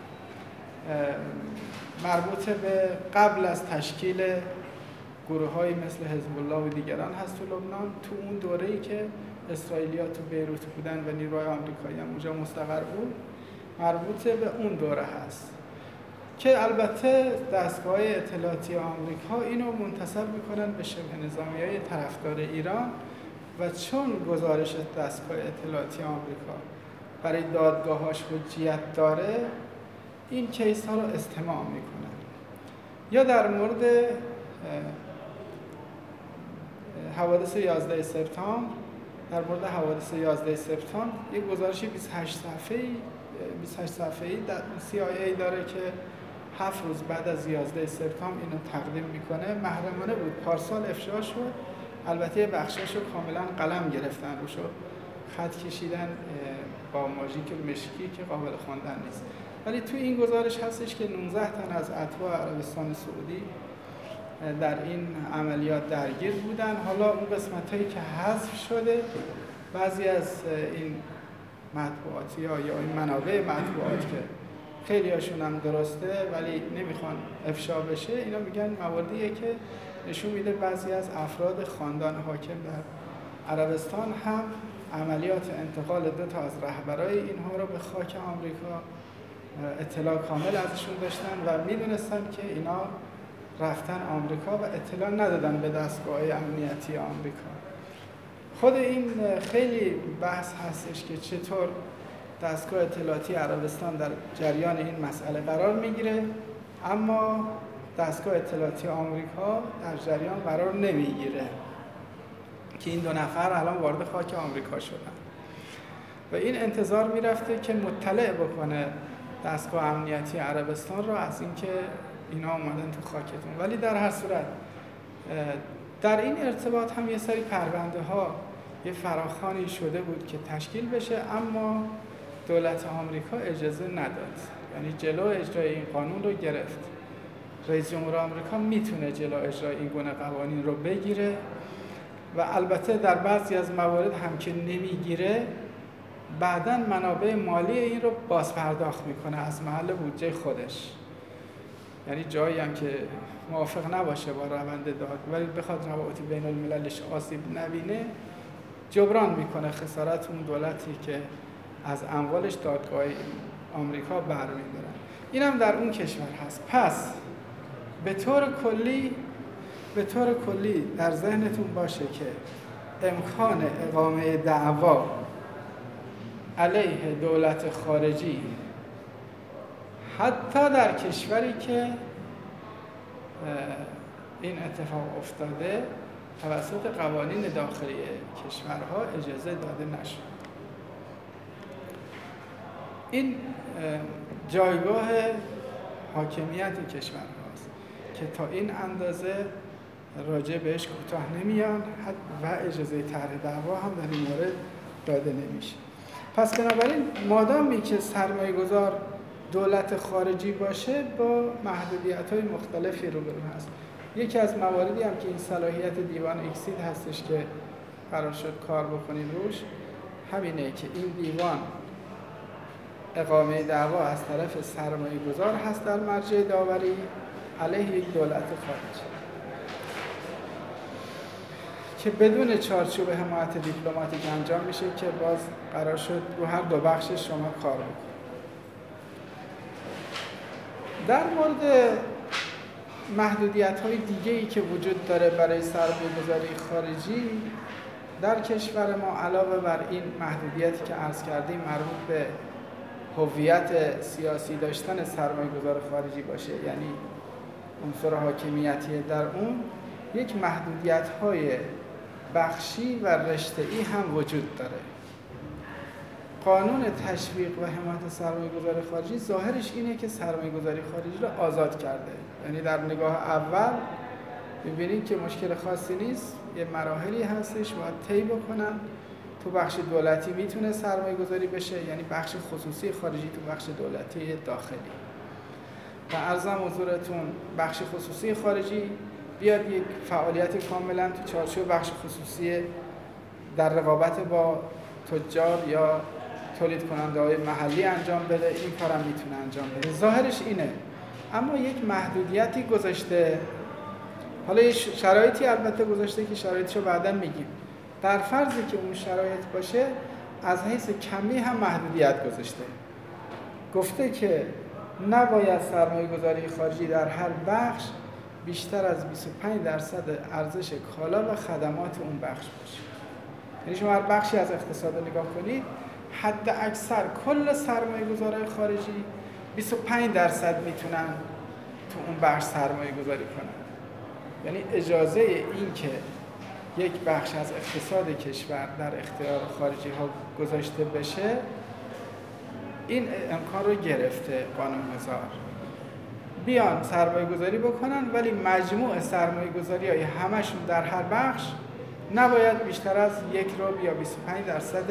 مربوط به قبل از تشکیل گروه‌هایی مثل حزب الله و دیگران هست تو لبنان، تو اون دوره‌ای که اسرائیلی‌ها تو بیروت بودن و نیروهای آمریکایی هم اونجا مستقر بود، مربوط به اون دوره هست که البته دستگاه اطلاعاتی آمریکا اینو منتسب میکنن به شبه نظامیای طرفدار ایران و چون گزارش دستگاه اطلاعاتی آمریکا برای دادگاهاش حجیت داره این کیس ها رو استماع میکنن. یا در مورد حوادث یازده سپتامبر در مورد حوادث یازده سپتامبر یک گزارش بیست و هشت صفحه‌ای بیست و هشت صفحه‌ای در سی آی ای داره که هفت روز بعد از یازده سپتامبر اینو تقدیم میکنه. محرمانه بود، پارسال افشا شد، البته بخشاشو کاملا قلم گرفتن روشو خط کشیدن با ماژیک مشکی که قابل خواندن نیست، ولی تو این گزارش هستش که نوزده تن از اتباع عربستان سعودی در این عملیات درگیر بودن. حالا اون قسمتایی که حذف شده بعضی از این مطبوعاتی ها یا این منابع مطبوعات که خیلی هاشون هم درسته ولی نمیخوان افشا بشه، اینا میگن مواردیه که نشون میده بعضی از افراد خاندان حاکم در عربستان هم عملیات انتقال دو تا از رهبرای اینها رو به خاک آمریکا اطلاع کامل ازشون داشتن و میدونستن که اینا رفتن آمریکا و اطلاع ندادن به دستگاه امنیتی آمریکا. خود این خیلی بحث هستش که چطور دستگاه اطلاعاتی عربستان در جریان این مسئله قرار میگیره اما دستگاه اطلاعاتی آمریکا در جریان قرار نمیگیره که این دو نفر الان وارد خاک آمریکا شدن و این انتظار میرفته که مطلع بکنه دستگاه امنیتی عربستان را از اینکه اینا اومدن تو خاکتون. ولی در هر صورت در این ارتباط هم یه سری پرونده ها یه فراخوانی شده بود که تشکیل بشه اما دولت آمریکا اجازه نداد، یعنی جلو اجرای این قانون رو گرفت. رئیس جمهور آمریکا میتونه جلو اجرای این گونه قوانین رو بگیره و البته در بعضی از موارد هم که نمیگیره بعداً منابع مالی این رو باز پرداخت میکنه از محل بودجه خودش، یعنی جایی هم که موافق نباشه با روند داد ولی بخواد روابط بین المللش آسیب نبینه جبران میکنه خسارت اون دولتی که از اموالش دادگاه آمریکا برمی‌دارن. این هم در اون کشور هست. پس به طور کلی به طور کلی در ذهنتون باشه که امکان اقامه دعوا علیه دولت خارجی حتی در کشوری که این اتفاق افتاده توسط قوانین داخلی کشورها اجازه داده نشد. این جایگاه حاکمیت کشور هاست که تا این اندازه راجع بهش کوتاه نمیان و اجازه طرح دعوا هم در این مورد داده نمیشه. پس بنابراین مادامی که سرمایه گذار دولت خارجی باشه با محدودیت‌های مختلفی روبرو هست. یکی از مواردی هم که این صلاحیت دیوان اکسید هستش که قرار شد کار بکنیم روش همینه که این دیوان اقامه دعوا از طرف سرمایه گذار هست در مرجع داوری علیه یک دولت خارجی که بدون چارچوب حمایت دیپلماتیک انجام میشه که باز قرار شد رو هر دو بخش شما کار بکنید. در مورد محدودیت‌های دیگه‌ای که وجود داره برای سرمایه‌گذاری خارجی در کشور ما علاوه بر این محدودیتی که عرض کردیم مربوط به هویت سیاسی داشتن سرمایه‌گذار خارجی باشه، یعنی عنصر حاکمیتی در اون، یک محدودیت‌های بخشی و رشته‌ای هم وجود داره. قانون تشویق و حمایت سرمایه‌گذاری خارجی ظاهرش اینه که سرمایه‌گذاری خارجی رو آزاد کرده، یعنی در نگاه اول می‌بینید که مشکل خاصی نیست، یه مراحلی هستش باید طی بکنن. تو بخش دولتی میتونه سرمایه‌گذاری بشه، یعنی بخش خصوصی خارجی تو بخش دولتی داخلی. و عرضم حضورتون بخش خصوصی خارجی بیاد یک فعالیت کاملا تو چارچوب بخش خصوصی در رقابت با تجار یا تولید کننده های محلی انجام بده، این کارم میتونه انجام بده. ظاهرش اینه، اما یک محدودیتی گذاشته. حالا یه شرایطی البته گذاشته که شرایطشو بعدا میگیم. در فرضی که اون شرایط باشه از حیث کمی هم محدودیت گذاشته. گفته که نباید سرمایه گذاری خارجی در هر بخش بیشتر از بیست و پنج درصد ارزش کالا و خدمات اون بخش باشه. یعنی شما هر بخشی از اقتصاد رو نگاه کنید، حد اکثر کل سرمایه گذارای خارجی بیست و پنج درصد میتونن تو اون بخش سرمایه گذاری کنن. یعنی اجازه این که یک بخش از اقتصاد کشور در اختیار خارجی ها گذاشته بشه، این امکان رو گرفته قانون‌گذار. بیان سرمایه گذاری بکنن، ولی مجموع سرمایه گذاری های همشون در هر بخش نباید بیشتر از یک ربع یا بیست و پنج درصد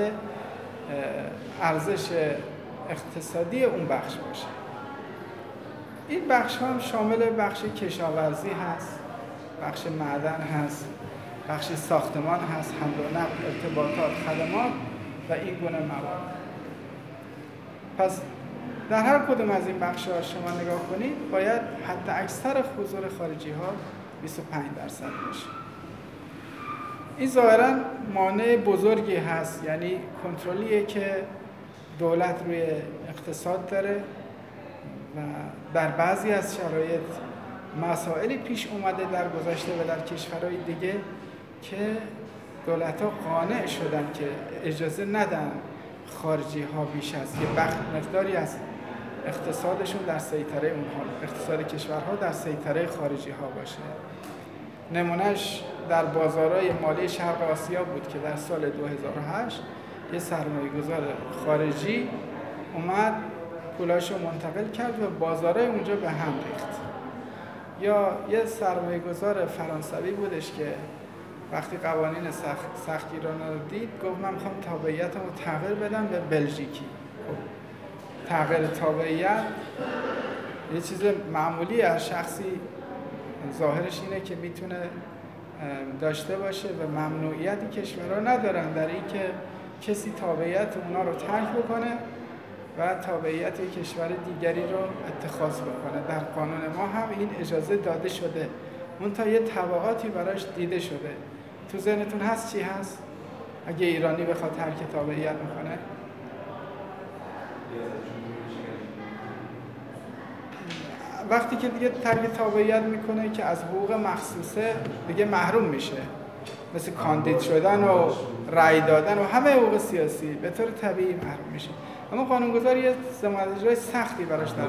ارزش اقتصادی اون بخش باشه. این بخش هم شامل بخش کشاورزی هست، بخش معدن هست، بخش ساختمان هست، حمل و نقل، ارتباطات، خدمات و این گونه موارد. پس در هر کدوم از این بخش‌ها شما نگاه کنید، باید حد اکثر حضور خارجی ها بیست و پنج درصد باشه. این ظاهراً مانع بزرگی هست، یعنی کنترلیه که دولت روی اقتصاد داره و در بعضی از شرایط مسائلی پیش اومده در گذشته و در کشورهای دیگه که دولت‌ها قانع شدن که اجازه ندن خارجی ها بیش از یه بخش مقداری از اقتصادشون در سیطره اونها، اقتصاد کشورها در سیطره خارجی ها باشه. نمونهش در بازارهای مالی شرق آسیا بود که در سال دو هزار و هشت یه سرمایه گذار خارجی اومد پولاشو منتقل کرد و بازارهای اونجا به هم ریخت. یا یه سرمایه گذار فرانسوی بودش که وقتی قوانین سخت سختگیرانه رو دید، گفت من میخوام تابعیتم رو تغییر بدم به بلژیکی. تغییر تابعیت یه چیز معمولی از شخصی ظاهرش اینه که میتونه داشته باشه و ممنوعیتی کشورها ندارن در این که کسی تابعیت اونا رو ترک بکنه و تابعیت کشور دیگری رو اتخاذ بکنه. در قانون ما هم این اجازه داده شده، منتها یه تبعاتی براش دیده شده. تو ذهنتون هست چی هست؟ اگه ایرانی بخواد ترک تابعیت میکنه، وقتی که دیگه ترک تابعیت میکنه که از حقوق مخصوصه دیگه محروم میشه، مثل کاندید شدن و رأی دادن و همه حقوق سیاسی به طور طبیعی محروم میشه. اما قانونگذار یه ضمانت اجرای سختی براش داره.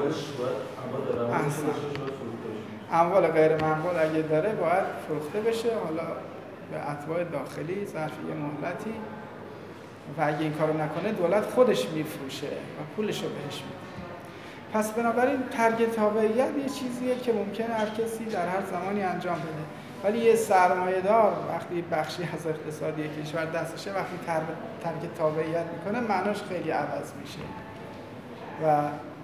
اموال غیر منقول اگه داره باید فروخته بشه، حالا به اتباع داخلی ظرف یه مهلتی، و اگه این کارو نکنه دولت خودش میفروشه و پولشو بهش میده. پس بنابراین ترک تابعیت یه چیزیه که ممکنه هر کسی در هر زمانی انجام بده، ولی یه سرمایه‌دار وقتی بخشی از اقتصادی کشور دستشه، وقتی ترک تابعیت میکنه معناش خیلی عوض میشه و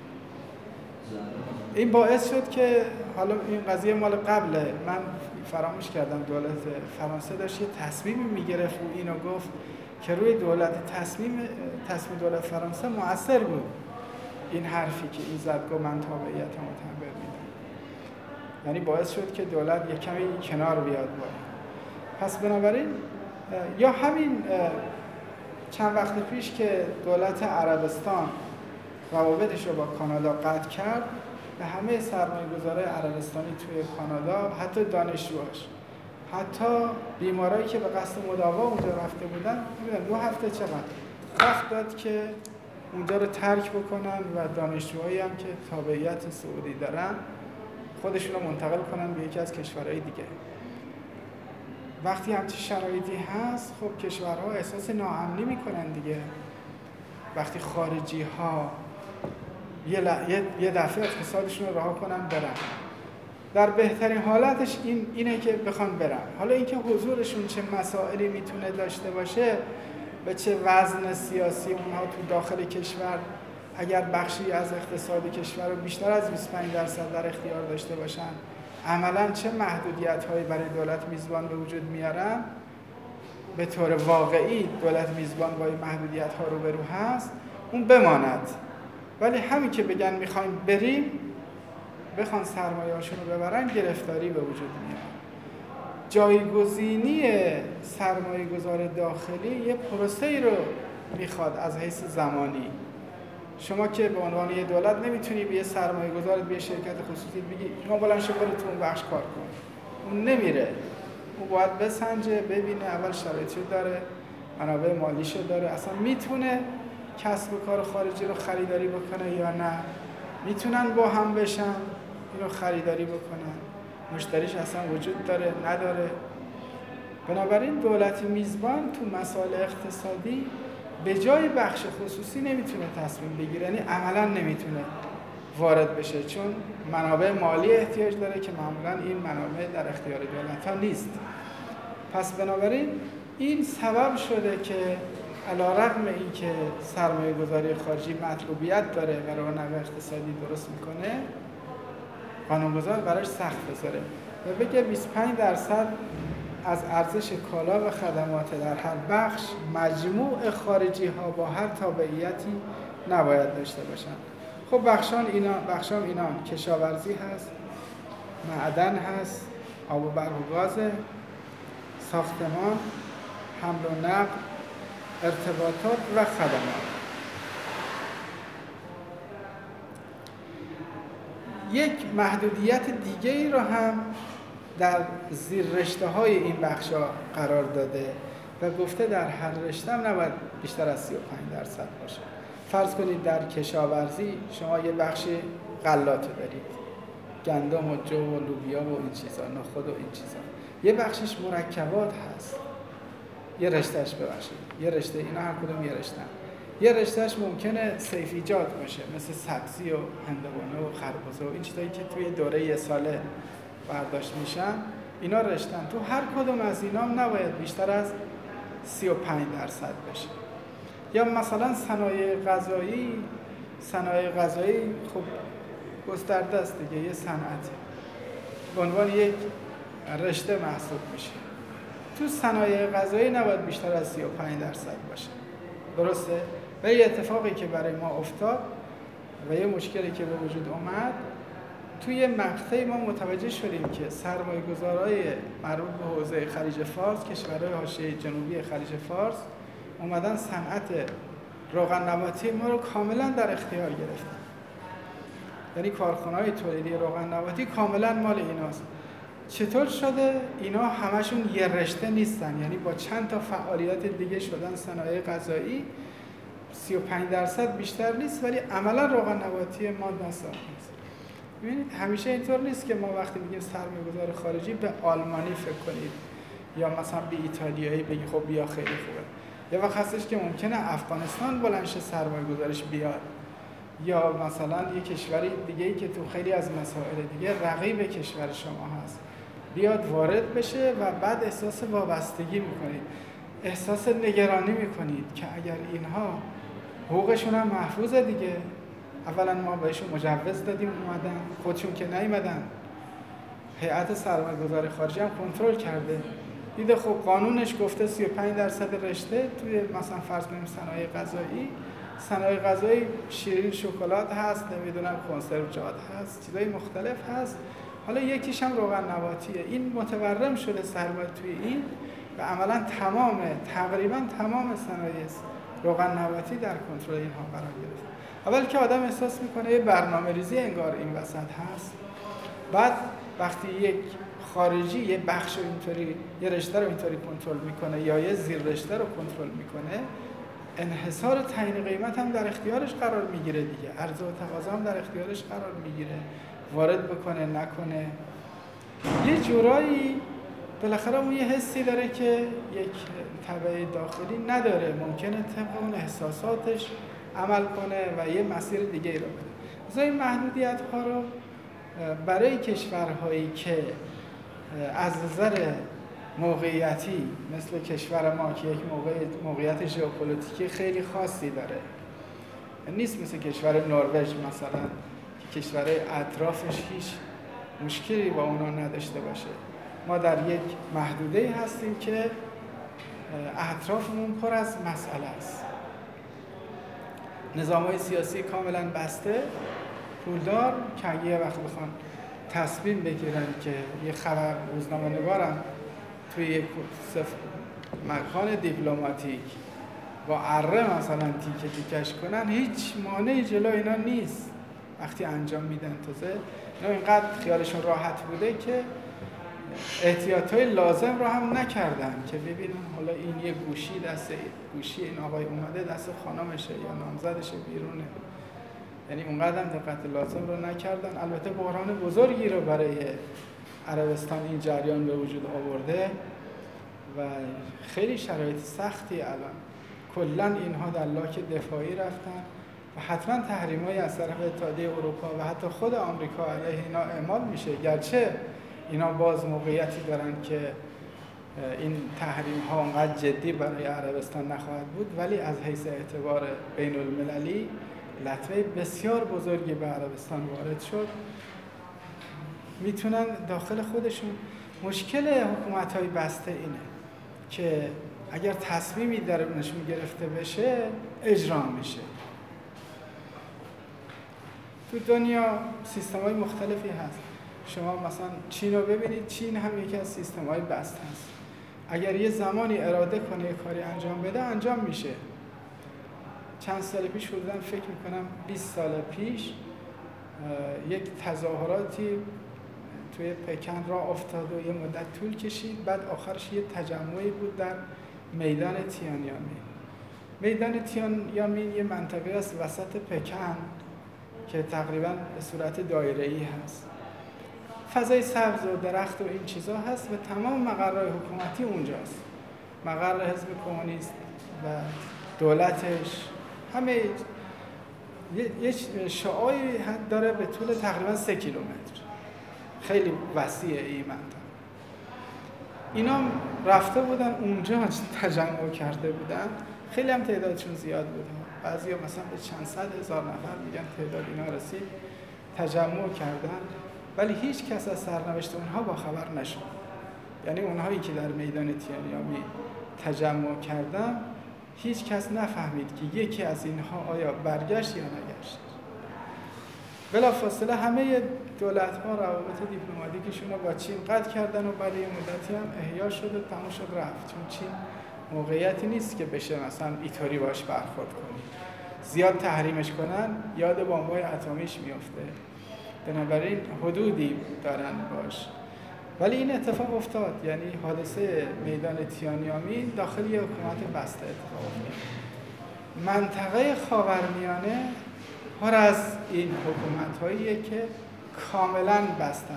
این باعث شد که حالا این قضیه مال قبله، من فراموش کردم، دولت فرانسه داشت یه تصمیمی میگرفت و اینو گفت که روی دولت تصمیم تصمیم دولت فرانسه مؤثر بود. این حرفی که این زد گفت من تابعیتمو تغییر میدم، یعنی باعث شد که دولت یک کمی کنار بیاد باید. پس بنابراین یا همین چند وقت پیش که دولت عربستان روابطش رو با کانادا قطع کرد، به همه سرمایه‌گذارای عربستانی توی کانادا، حتی دانشجوهاش، حتی بیمارایی که به قصد مداوا اونجا رفته بودن، نمیدونم دو هفته چقدر وقت داد که اونجا رو ترک بکنن و دانشجوهایی هم که تابعیت سعودی دارن خودشون رو منتقل کنن به یکی از کشورهای دیگه. وقتی همچین شرایطی هست، خب کشورها احساس ناامنی میکنن دیگه. وقتی خارجی ها یه, ل... یه دفعه اقتصادشون رو رها کنن برن، در بهترین حالتش این اینه که بخوان برن. حالا اینکه حضورشون چه مسائلی میتونه داشته باشه و چه وزن سیاسی اونها تو داخل کشور، اگر بخشی از اقتصاد کشور رو بیشتر از بیست و پنج درصد در اختیار داشته باشن، عملاً چه محدودیت‌هایی برای دولت میزبان به وجود میارن، به طور واقعی دولت میزبان با این محدودیت‌ها روبرو هست، اون بماند. ولی همین که بگن میخوایم بریم، بخوان سرمایه‌هاشون رو ببرن، گرفتاری به وجود میاد. جایگزینی سرمایه‌گذار داخلی یه پروسه‌ای رو میخواد از حیث زمانی. شما که به عنوان یه دولت نمیتونی به یه سرمایه گذارت به یه شرکت خصوصی بگی ما بلند شو برو تو اون بخش کار کن. اون نمیره. اون باید بسنجه، ببینه اول شرایطی داره، منابع مالیشو داره، اصلا میتونه کسب و کار خارجی رو خریداری بکنه یا نه، میتونن با هم بشن اینو خریداری بکنن، مشتریش اصلا وجود داره نداره. بنابراین دولت میزبان تو مسائل اقتصادی به جای بخش خصوصی نمیتونه تصمیم بگیره، یعنی عملا نمیتونه وارد بشه، چون منابع مالی احتیاج داره که معمولا این منابع در اختیار دولت ها نیست. پس بنابراین این سبب شده که علیرغم اینکه سرمایه گذاری خارجی مطلوبیت داره و رونق اقتصادی درست میکنه، قانونگذار براش سخت بذاره و بگه بیست و پنج درصد از ارزش کالا و خدمات در هر بخش مجموع خارجی ها با هر تابعیتی نباید داشته باشن. خب بخشان اینا بخشام اینا کشاورزی هست، معدن هست، آب و برق و گاز، ساختمان، حمل و نقل، ارتباطات و خدمات. یک محدودیت دیگه ای رو هم در زیر رشته های این بخشا قرار داده و گفته در هر رشته هم نباید بیشتر از سی و پنج درصد باشه. فرض کنید در کشاورزی شما یه بخش غلات دارید، گندم و جو و لوبیا و این چیزا، نخود و این چیزا. یه بخشش مرکبات هست، یه رشتهش ببخشید، یه رشته، اینا هر کدوم یه رشته. یه رشتهش ممکنه سیف ایجاد باشه، مثل سبزی و هندوانه و خربزه و این چیزایی که توی دوره یه ساله برداشت میشن، اینا رشتن. تو هر کدوم از اینا نباید بیشتر از سی و پنج درصد بشه. یا مثلا صنایع غذایی، صنایع غذایی خب گسترده است دیگه، یه صنعته، به عنوان یک رشته محسوب میشه. تو صنایع غذایی نباید بیشتر از سی و پنج درصد باشه. درسته؟ و یه اتفاقی که برای ما افتاد و یه مشکلی که به وجود اومد، توی مقطعی ما متوجه شدیم که سرمایه گذارای مربوط به حوزه خلیج فارس، کشورهای حاشیه جنوبی خلیج فارس، اومدن صنعت روغن نباتی ما رو کاملا در اختیار گرفتن. یعنی کارخانه‌های تولیدی روغن نباتی کاملا مال ایناست. چطور شده؟ اینا همشون یه رشته نیستن، یعنی با چند تا فعالیت دیگه شدن صنایع غذایی. سی و پنج درصد بیشتر نیست، ولی عملا روغن نباتی ما دست نیست. ببینید همیشه اینطور نیست که ما وقتی میگیم سرمایه‌گذار خارجی به آلمانی فکر کنید یا مثلا به ایتالیایی بگی خب بیا خیلی خوبه. یه وقت هستش که ممکنه افغانستان بلند شه سرمایه‌گذارش بیاد، یا مثلا یه کشوری دیگه‌ای که تو خیلی از مسائل دیگه رقیب کشور شما هست بیاد وارد بشه و بعد احساس وابستگی میکنید، احساس نگرانی میکنید که اگر اینها حقوقشون هم محفوظه دیگه. اولا ما بهشون مجوز دادیم اومدن، خودشون که نیومدن، هیئت سرمایه‌گذاری خارجی هم کنترل کرده، دیده خب قانونش گفته سی و پنج درصد رشته توی مثلا فرض کنیم صنایع غذایی، صنایع غذایی شیرین شکلات هست، نمیدونم کنسروجات هست، چیزای مختلف هست، حالا یکیش هم روغن نباتیه. این متورم شده سرمایه توی این و عملا تمام تقریبا تمام صنایع روغن نباتی در کنترل اینها قرار گرفت. اول که آدم احساس میکنه یه برنامه‌ریزی انگار این وسط هست، بعد وقتی یک خارجی یه بخش رو اینطوری، یه رشته رو اینطوری کنترل میکنه یا یه زیر رشته رو کنترل میکنه، انحصار تعیین قیمت هم در اختیارش قرار میگیره دیگه، عرضه و تقاضا هم در اختیارش قرار میگیره، وارد بکنه نکنه. یه جورایی بالاخره اون یه حسی داره که یک تبع داخلی نداره، ممکنه طبق اون احساساتش عمل کنه و یه مسیر دیگه ای رو بده. مثلا این محدودیت ها رو برای کشورهایی که از نظر موقعیتی مثل کشور ما که یک موقعیت موقعیت ژئوپلیتیکی خیلی خاصی داره، نیست مثل کشور نروژ مثلا که کشور اطرافش هیچ مشکلی با اونا نداشته باشه. ما در یک محدوده هستیم که اطرافمون پر از مسئله است، نظام‌های سیاسی کاملا بسته، پولدار که اگه یه وقت بخوان تصمیم بگیرن که یه خبر روزنامه‌نگارم توی یک مکان دیپلماتیک با اره مثلا تیکه تیکش کنن، هیچ مانعی جلو اینا نیست وقتی انجام میدن. تازه اینا اینقدر خیالشون راحت بوده که احتیاطهای لازم رو هم نکردن که ببینن حالا این یه گوشی دست گوشی این آقای اومده دست خانمشه یا نامزدشه بیرونه، یعنی اونقدر هم دقت لازم رو نکردن. البته بحران بزرگی رو برای عربستان این جریان به وجود آورده و خیلی شرایط سختی الان کلا اینها در لاک دفاعی رفتن و حتما تحریم‌های از طرف اتحادیه اروپا و حتی خود آمریکا علیه اینا اعمال میشه، گرچه اینا باز موقعیتی دارن که این تحریم ها اونقدر جدی برای عربستان نخواهد بود، ولی از حیث اعتبار بین المللی لطمه بسیار بزرگی به عربستان وارد شد. میتونن داخل خودشون، مشکل حکومت های بسته اینه که اگر تصمیمی درونشون گرفته بشه اجرا میشه. تو دنیا سیستم های مختلفی هست. شما مثلا چین رو ببینید، چین هم یکی از سیستم های بسته هست. اگر یه زمانی اراده کنه یه کاری انجام بده انجام میشه. چند سال پیش بودن، فکر میکنم بیست سال پیش یک تظاهراتی توی پکن راه افتاد و یه مدت طول کشید، بعد آخرش یه تجمعی بود در میدان تیانیانمین. میدان تیانیانمین یه منطقه است وسط پکن که تقریباً به صورت دایره‌ای هست. فضای سبز و درخت و این چیزا هست و تمام مقرهای حکومتی اونجاست. مقر حزب کمونیست و دولتش همه یه شعاعی داره به طول تقریباً سه کیلومتر. خیلی وسیعه این منطقه. اینا رفته بودن اونجا تجمع کرده بودن. خیلی هم تعدادشون زیاد بود. بعضیا مثلا به چند صد هزار نفر میگن تعداد اینا رسید. تجمع کردن ولی هیچ کس از سرنوشت اونها با خبر نشد. یعنی اونهایی که در میدان تیانیانمین تجمع کردن هیچ کس نفهمید که یکی از اینها آیا برگشت یا نگشت. بلافاصله همه دولت‌ها روابط دیپلماتیکشون رو با چین قطع کردن و بعد یه مدتی هم احیا شد و تموم شد رفت، چون چین موقعیتی نیست که بشه مثلا اینطوری باش برخورد کنی. زیاد تحریمش کنن یاد بمب‌های اتمیش میفته. بنابراین حدودی دارن باش. ولی این اتفاق افتاد، یعنی حادثه میدان تیانیانمین داخل یک حکومت بسته اتفاق افتاد. منطقه خاورمیانه پر از این حکومت‌هاییه که کاملاً بسته.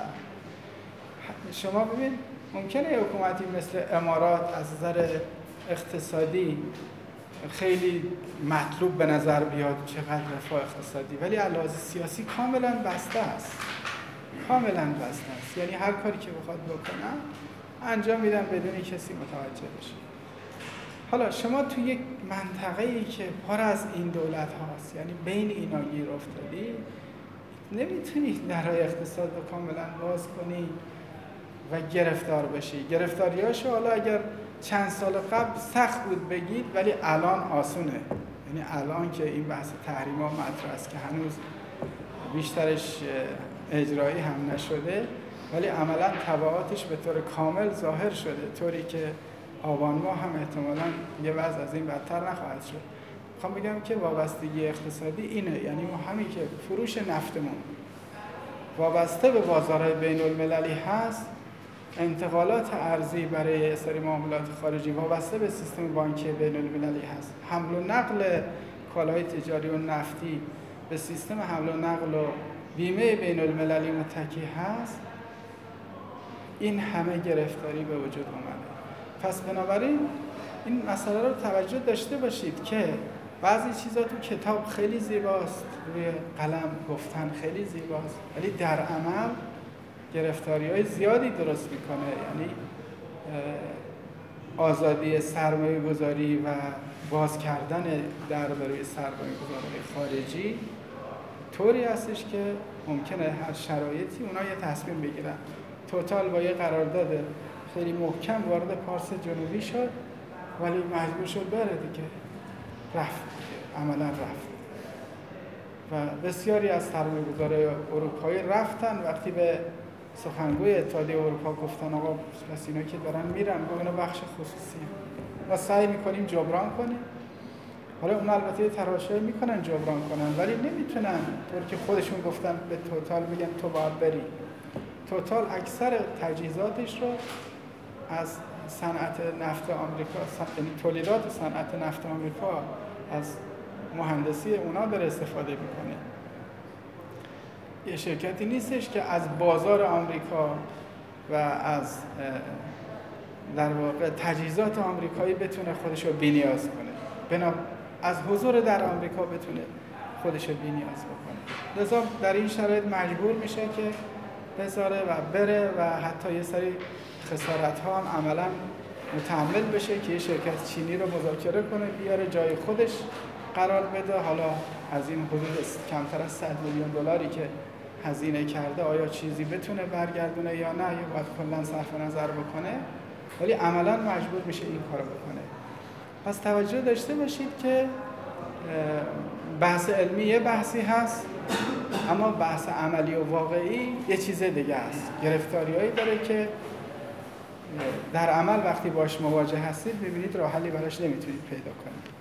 شما ببین ممکنه یک حکومتی مثل امارات از نظر اقتصادی خیلی مطلوب به نظر بیاد، چقدر رفاه اقتصادی، ولی علاوه سیاسی کاملاً بسته است. کاملاً بسته است. یعنی هر کاری که بخواد بکنن انجام میدن بدون کسی متوجه بشه. حالا شما تو یک منطقه‌ای که پر از این دولت هاست، یعنی بین اینا گیر افتادی، نمیتونی درهای اقتصاد رو کاملا باز کنی و گرفتار بشی. گرفتاریاشو حالا اگر چند سال قبل سخت بود بگید، ولی الان آسونه. یعنی الان که این بحث تحریم ها مطرح است که هنوز بیشترش اجرایی هم نشده، ولی عملا تبعاتش به طور کامل ظاهر شده، طوری که آبان ماه هم احتمالاً یه وضع از این بدتر نخواهد شد. میخوام بگم که وابستگی اقتصادی اینه، یعنی ما همین که فروش نفتمون وابسته به بازارهای بین المللی هست، انتقالات ارزی برای سری معاملات خارجی وابسته به سیستم بانکی بین المللی هست، حمل و نقل کالای تجاری و نفتی به سیستم حمل و نقل و بیمه بین المللی متکی هست، این همه گرفتاری به وجود اومده. پس بنابراین این مسئله رو توجه داشته باشید که بعضی چیزا تو کتاب خیلی زیباست، روی قلم گفتن خیلی زیباست، ولی در عمل گرفتاری‌های زیادی درست میکنه. یعنی آزادی سرمایه گذاری و باز کردن در برای سرمایه گذاری خارجی طوری هستش که ممکنه هر شرایطی اونا یه تصمیم بگیرن. توتال با یه قرارداد خیلی محکم وارد پارس جنوبی شد، ولی مجبور شد بره دیگه، رفت عملا رفت و بسیاری از سرمایه‌گذارای اروپایی رفتن. وقتی به سخنگوی اتحادیه اروپا گفتن آقا بس اینا که دارن میرن، بگن بخش خصوصی ما سعی میکنیم جبران کنیم، حالا اون البته تراشه میکنن جبران کنن، ولی نمیتونن طور که خودشون گفتن به توتال بگن تو باید بری. توتال اکثر تجهیزاتش رو از صنعت نفت آمریکا، یعنی تولیدات صنعت نفت آمریکا از مهندسی اونا داره استفاده میکنه. یه شرکتی نیستش که از بازار آمریکا و از در واقع تجهیزات آمریکایی بتونه خودش رو بی‌نیاز کنه. بنا از حضور در آمریکا بتونه خودش رو بی‌نیاز بکنه. لذا در این شرایط مجبور میشه که بذاره و بره و حتی یه سری خسارت ها هم عملا متحمل بشه که یه شرکت چینی رو مذاکره کنه بیاره جای خودش قرار بده. حالا از این حدود کمتر از صد میلیون دلاری که هزینه کرده آیا چیزی بتونه برگردونه یا نه، یا باید کلا صرف نظر بکنه، ولی عملا مجبور میشه این کارو بکنه. پس توجه داشته باشید که بحث علمی یه بحثی هست، اما بحث عملی و واقعی یه چیز دیگه است. گرفتاریایی داره که در عمل وقتی باش مواجه هستید ببینید راه حلی براش نمیتونید پیدا کنید.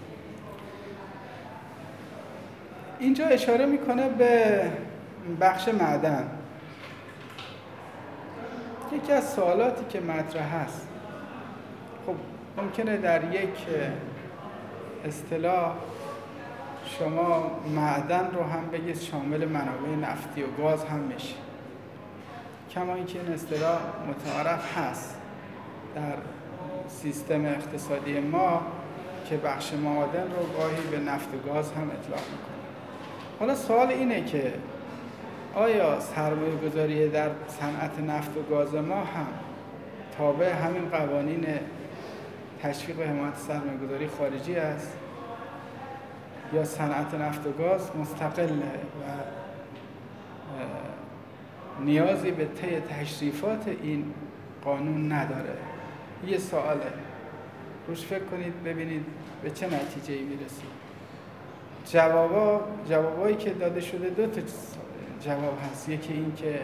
اینجا اشاره میکنه به بخش معدن. یکی از سوالاتی که مطرح هست، خب ممکنه در یک اصطلاح شما معدن رو هم بگید شامل منابع نفتی و گاز هم میشه، کما اینکه این اصطلاح متعارف هست در سیستم اقتصادی ما که بخش معادن رو گاهی به نفت و گاز هم اطلاق میکنه. حالا سوال اینه که آیا سرمایه گذاری در صنعت نفت و گاز ما هم تابع همین قوانین تشویق و حمایت سرمایه گذاری خارجی است یا صنعت نفت و گاز مستقله و نیازی به طی تشریفات این قانون نداره؟ یه سواله، روش فکر کنید ببینید به چه نتیجه‌ای میرسید. جوابا جوابایی که داده شده دو تا جواب هست. یکی این که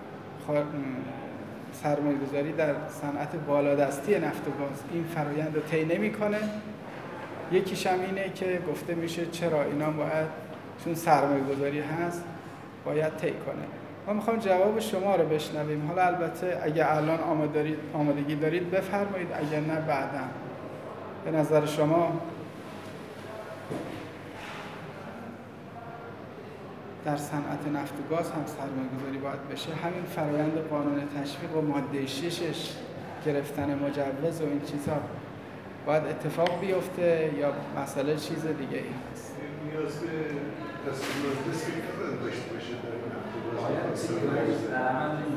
سرمایه گذاری در صنعت بالادستی نفت و گاز این فرایند رو طی نمی‌کنه. یکیش هم اینه که گفته میشه چرا اینا باید، چون سرمایه گذاری هست باید طی کنه. ما میخوام جواب شما رو بشنویم. حالا البته اگه الان آمادگی دارید بفرمایید، اگر نه بعداً. به نظر شما در صنعت نفت و گاز هم سرمایه گذاری باید بشه؟ همین فرایند قانون تشویق و ماده ششش گرفتن مجوز و این چیزها باید اتفاق بیفته یا مسئله چیز دیگه ای هست؟ نیاز به دست کردن داشته باشه در نفت و گاز.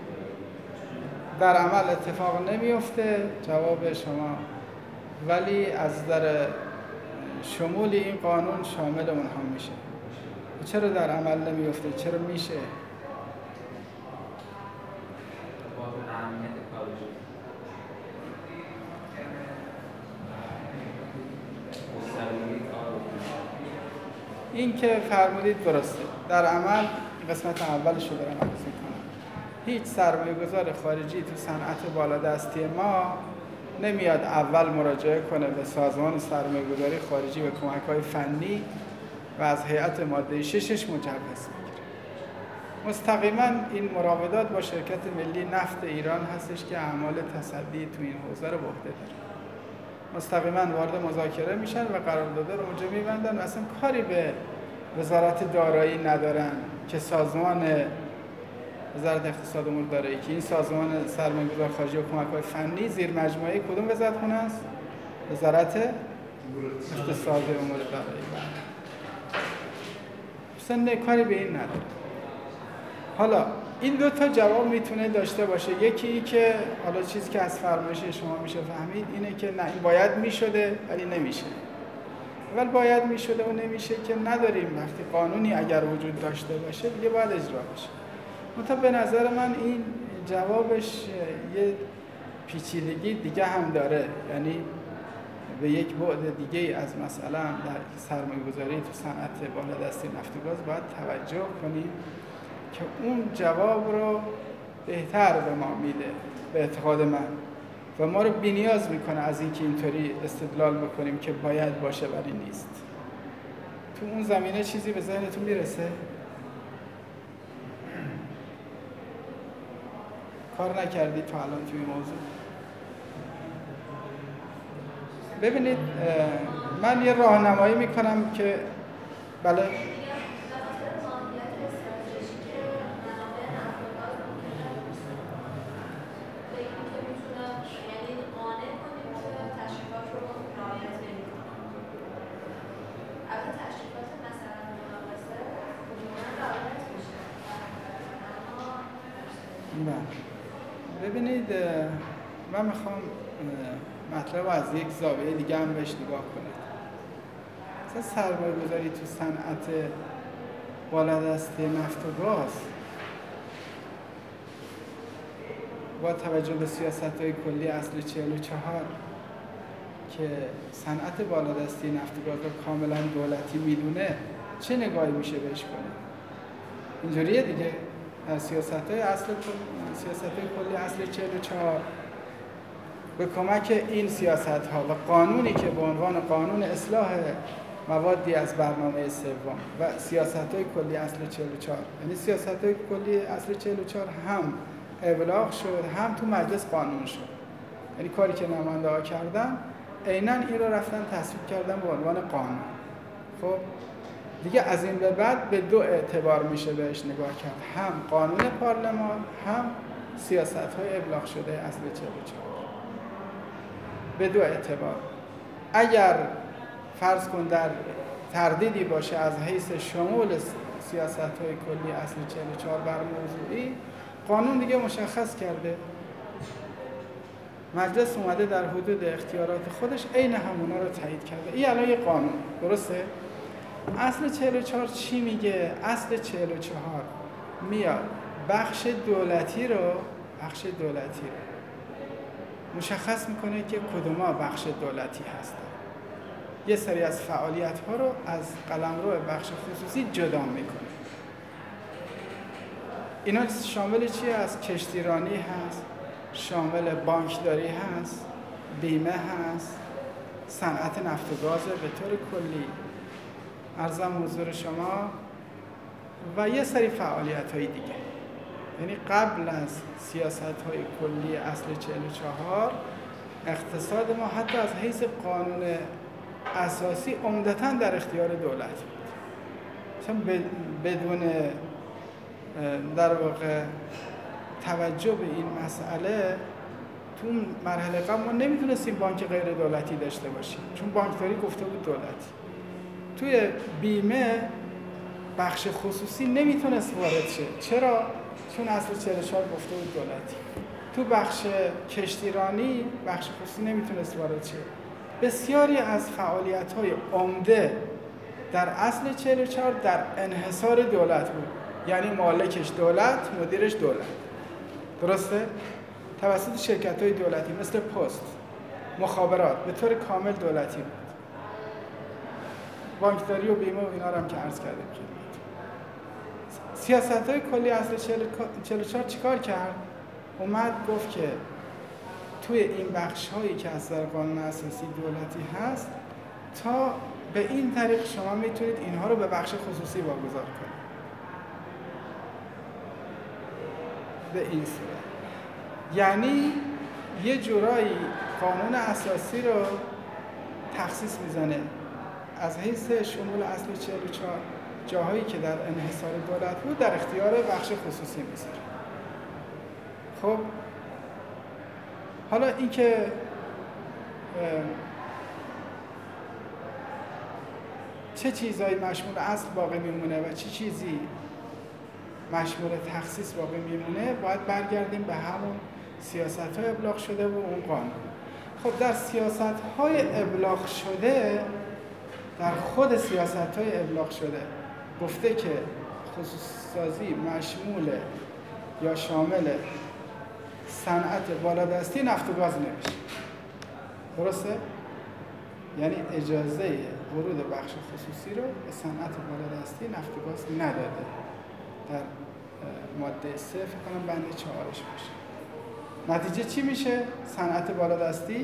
در عمل اتفاق نمیفته جواب شما، ولی از در شمول این قانون شامل اونها میشه. چرا در عمل نمیفته؟ چرا میشه؟ این که فرمودید درسته. در عمل قسمت اولش رو دارم عرض میکنم. هیچ سرمایه گذار خارجی تو صنعت بالادستی ما نمیاد اول مراجعه کنه به سازمان سرمایه گذاری خارجی به کمک‌های فنی و از هیئت ماده ششش مجوز میگیره. مستقیما این مراودات با شرکت ملی نفت ایران هستش که اعمال تصدی تو این حوزه رو به عهده داره. مستقیما وارد مذاکره میشن و قرارداد رو اونجا میبندن و اصلا کاری به وزارت دارایی ندارن که سازمان وزارت اقتصاد امور دارایی که این سازمان سرمایه‌گذار خارجی و کمک‌های فنی زیر مجموعه کدوم وزارتخونه است؟ وزارت اقتصاد امور دارایی. اصلا کاری به این نداره. حالا این دو تا جواب میتونه داشته باشه. یکی ای که حالا چیزی که از فرمایش شما میشه فهمید اینه که نه، این باید میشده ولی نمیشه. اول باید میشده و نمیشه که نداریم. وقتی قانونی اگر وجود داشته باشه دیگه باید اجرا بشه. منتها به نظر من این جوابش یه پیچیدگی دیگه هم داره، یعنی به یک بعد دیگه از مثلا در سرمایه‌گذاری تو صنعت بالادستی نفت و گاز باید توجه کنیم که اون جواب رو بهتر به ما میده به اعتقاد من. و ما رو بی‌نیاز میکنه از اینکه اینطوری استدلال بکنیم که باید باشه ولی نیست. تو اون زمینه چیزی به ذهنتون میرسه؟ کار نکردید تا الان توی موضوع؟ ببینید من یه راهنمایی میکنم که بله ببینید من میخوام مطلب از یک زاویه دیگه هم بهش نگاه کنید. مثلا سرمایه گذاری تو صنعت بالادستی نفت و گاز با توجه به سیاست‌های کلی اصل چهل و چهار که صنعت بالادستی نفت و گاز رو کاملا دولتی میدونه چه نگاهی میشه بهش کنه؟ اینجوریه دیگه. از سیاست‌های اصل سیاست‌های کلی اصل چهل و چهار به کمک این سیاست‌ها و قانونی که به عنوان قانون اصلاح موادی از برنامه سوم و سیاست‌های کلی اصل چهل و چهار، یعنی سیاست‌های کلی اصل چهل و چهار هم ابلاغ شد هم تو مجلس قانون شد. یعنی کاری که نماینده‌ها کردن عیناً این رو رفتن تصویب کردن به عنوان قانون. خب دیگه از این به بعد به دو اعتبار میشه بهش نگاه کرد، هم قانون پارلمان هم سیاست‌های ابلاغ شده اصل چهل و چهار. به دو اعتبار. اگر فرض کن در تردیدی باشه از حیث شمول سیاست‌های کلی اصل چهل و چهار بر موضوعی، قانون دیگه مشخص کرده، مجلس اومده در حدود اختیارات خودش عین همونا رو تایید کرده. این الان یه قانون، درسته؟ اصل چهل و چهار چی میگه؟ اصل چهل و چهار میاد بخش دولتی رو بخش دولتی رو مشخص میکنه که کدوما بخش دولتی هستن. یه سری از فعالیت ها رو از قلمرو بخش خصوصی جدا میکنه. اینا شامل چیه؟ از کشتیرانی هست، شامل بانکداری هست، بیمه هست، صنعت نفت و گاز به طور کلی، عرضم حضور شما، و یه سری فعالیت های دیگه. یعنی قبل از سیاست های کلی اصل چهل و چهار اقتصاد ما حتی از حیث قانون اساسی عمدتاً در اختیار دولت بود. مثلا بدون در واقع توجه به این مسئله تو مرحله قبل ما نمیتونستیم بانک غیر دولتی داشته باشیم، چون بانکداری گفته بود دولتی. توی بیمه بخش خصوصی نمیتونست وارد شه. چرا؟ چون اصل چهل و چهار گفته بود دولتی. تو بخش کشتیرانی بخش خصوصی نمیتونست وارد شه. بسیاری از فعالیت‌های عمده در اصل چهل و چهار در انحصار دولت بود، یعنی مالکش دولت، مدیرش دولت. درسته؟ توسط شرکت‌های دولتی مثل پست، مخابرات به طور کامل دولتی بود. بانکداری و بیمه و اینا رو هم که عرض کردیم. سیاست‌های کلی اصل چهل و چهار چیکار کرد؟ اومد گفت که توی این بخش‌هایی که از در قانون اساسی دولتی هست، تا به این طریق شما میتونید اینها رو به بخش خصوصی واگذار کنید. به این صورت. یعنی یه جورایی قانون اساسی رو تخصیص میزنه از حیث شمول اصل چهل و چهار، جاهایی که در انحصار دولت بود در اختیار بخش خصوصی میذاره. خب حالا این که چه چیزایی مشمول اصل باقی میمونه و چه چیزی مشمول تخصیص باقی میمونه، باید برگردیم به همون سیاست‌های ابلاغ شده و اون قانون. خب در سیاست‌های ابلاغ شده، در خود سیاست‌های ابلاغ شده گفته که خصوصی‌سازی مشمول یا شامل صنعت بالادستی نفت و گاز نمیشه. درسته؟ یعنی اجازه ورود بخش خصوصی رو به صنعت بالادستی نفت و گاز نداده. در ماده سه فکر کنم بند چهارش باشه. نتیجه چی میشه؟ صنعت بالادستی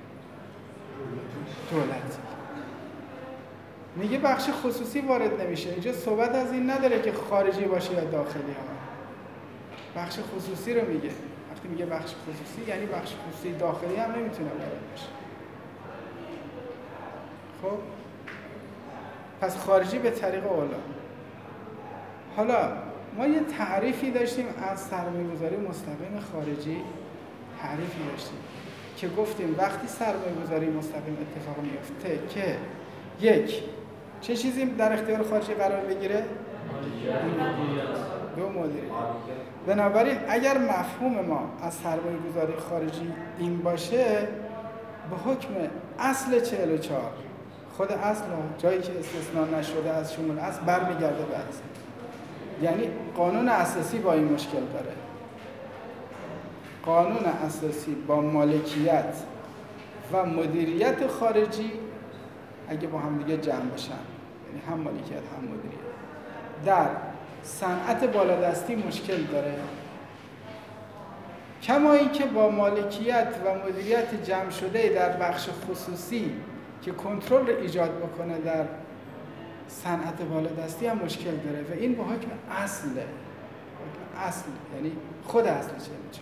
دولتی. میگه بخش خصوصی وارد نمیشه. اینجا صحبت از این نداره که خارجی باشه یا داخلی ها. بخش خصوصی رو میگه. وقتی میگه بخش خصوصی یعنی بخش خصوصی داخلی هم نمیتونه وارد بشه. خب پس خارجی به طریق اولا. حالا ما یه تعریفی داشتیم از سرمایه‌گذاری مستقیم خارجی، تعریفی داشتیم که گفتیم وقتی سرمایه‌گذاری مستقیم اتفاق میفته که یک چه چیزی در اختیار خارجی قرار بگیره؟ دو مدیریت. بنابراین اگر مفهوم ما از سرمایه‌گذاری خارجی این باشه، به حکم اصل چهل و چهار خود اصل جایی که استثناء نشده از شمول اصل برمیگرده به اصل. یعنی قانون اساسی با این مشکل داره. قانون اساسی با مالکیت و مدیریت خارجی اگه با هم دیگه جمع بشن، یعنی هم مالکیت هم مدیریت، در صنعت بالادستی مشکل داره. کما اینکه با مالکیت و مدیریت جمع شده در بخش خصوصی که کنترل رو ایجاد بکنه در صنعت بالادستی هم مشکل داره و این با حکم اصله. اصل یعنی خود اصل چه میشه.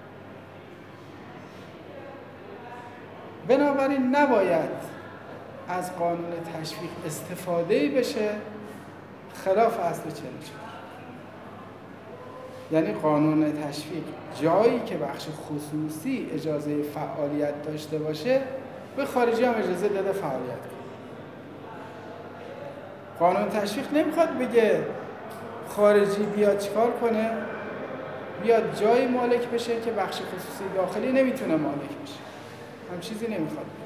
بنابراین نباید از قانون تشویق استفاده بشه خلاف اصل چهل و چهار. یعنی قانون تشویق جایی که بخش خصوصی اجازه فعالیت داشته باشه به خارجی هم اجازه داده فعالیت کنه. قانون تشویق نمیخواد بگه خارجی بیاد چیکار کنه، بیاد جای مالک بشه که بخش خصوصی داخلی نمیتونه مالک بشه. هم چیزی نمیخواد بگه.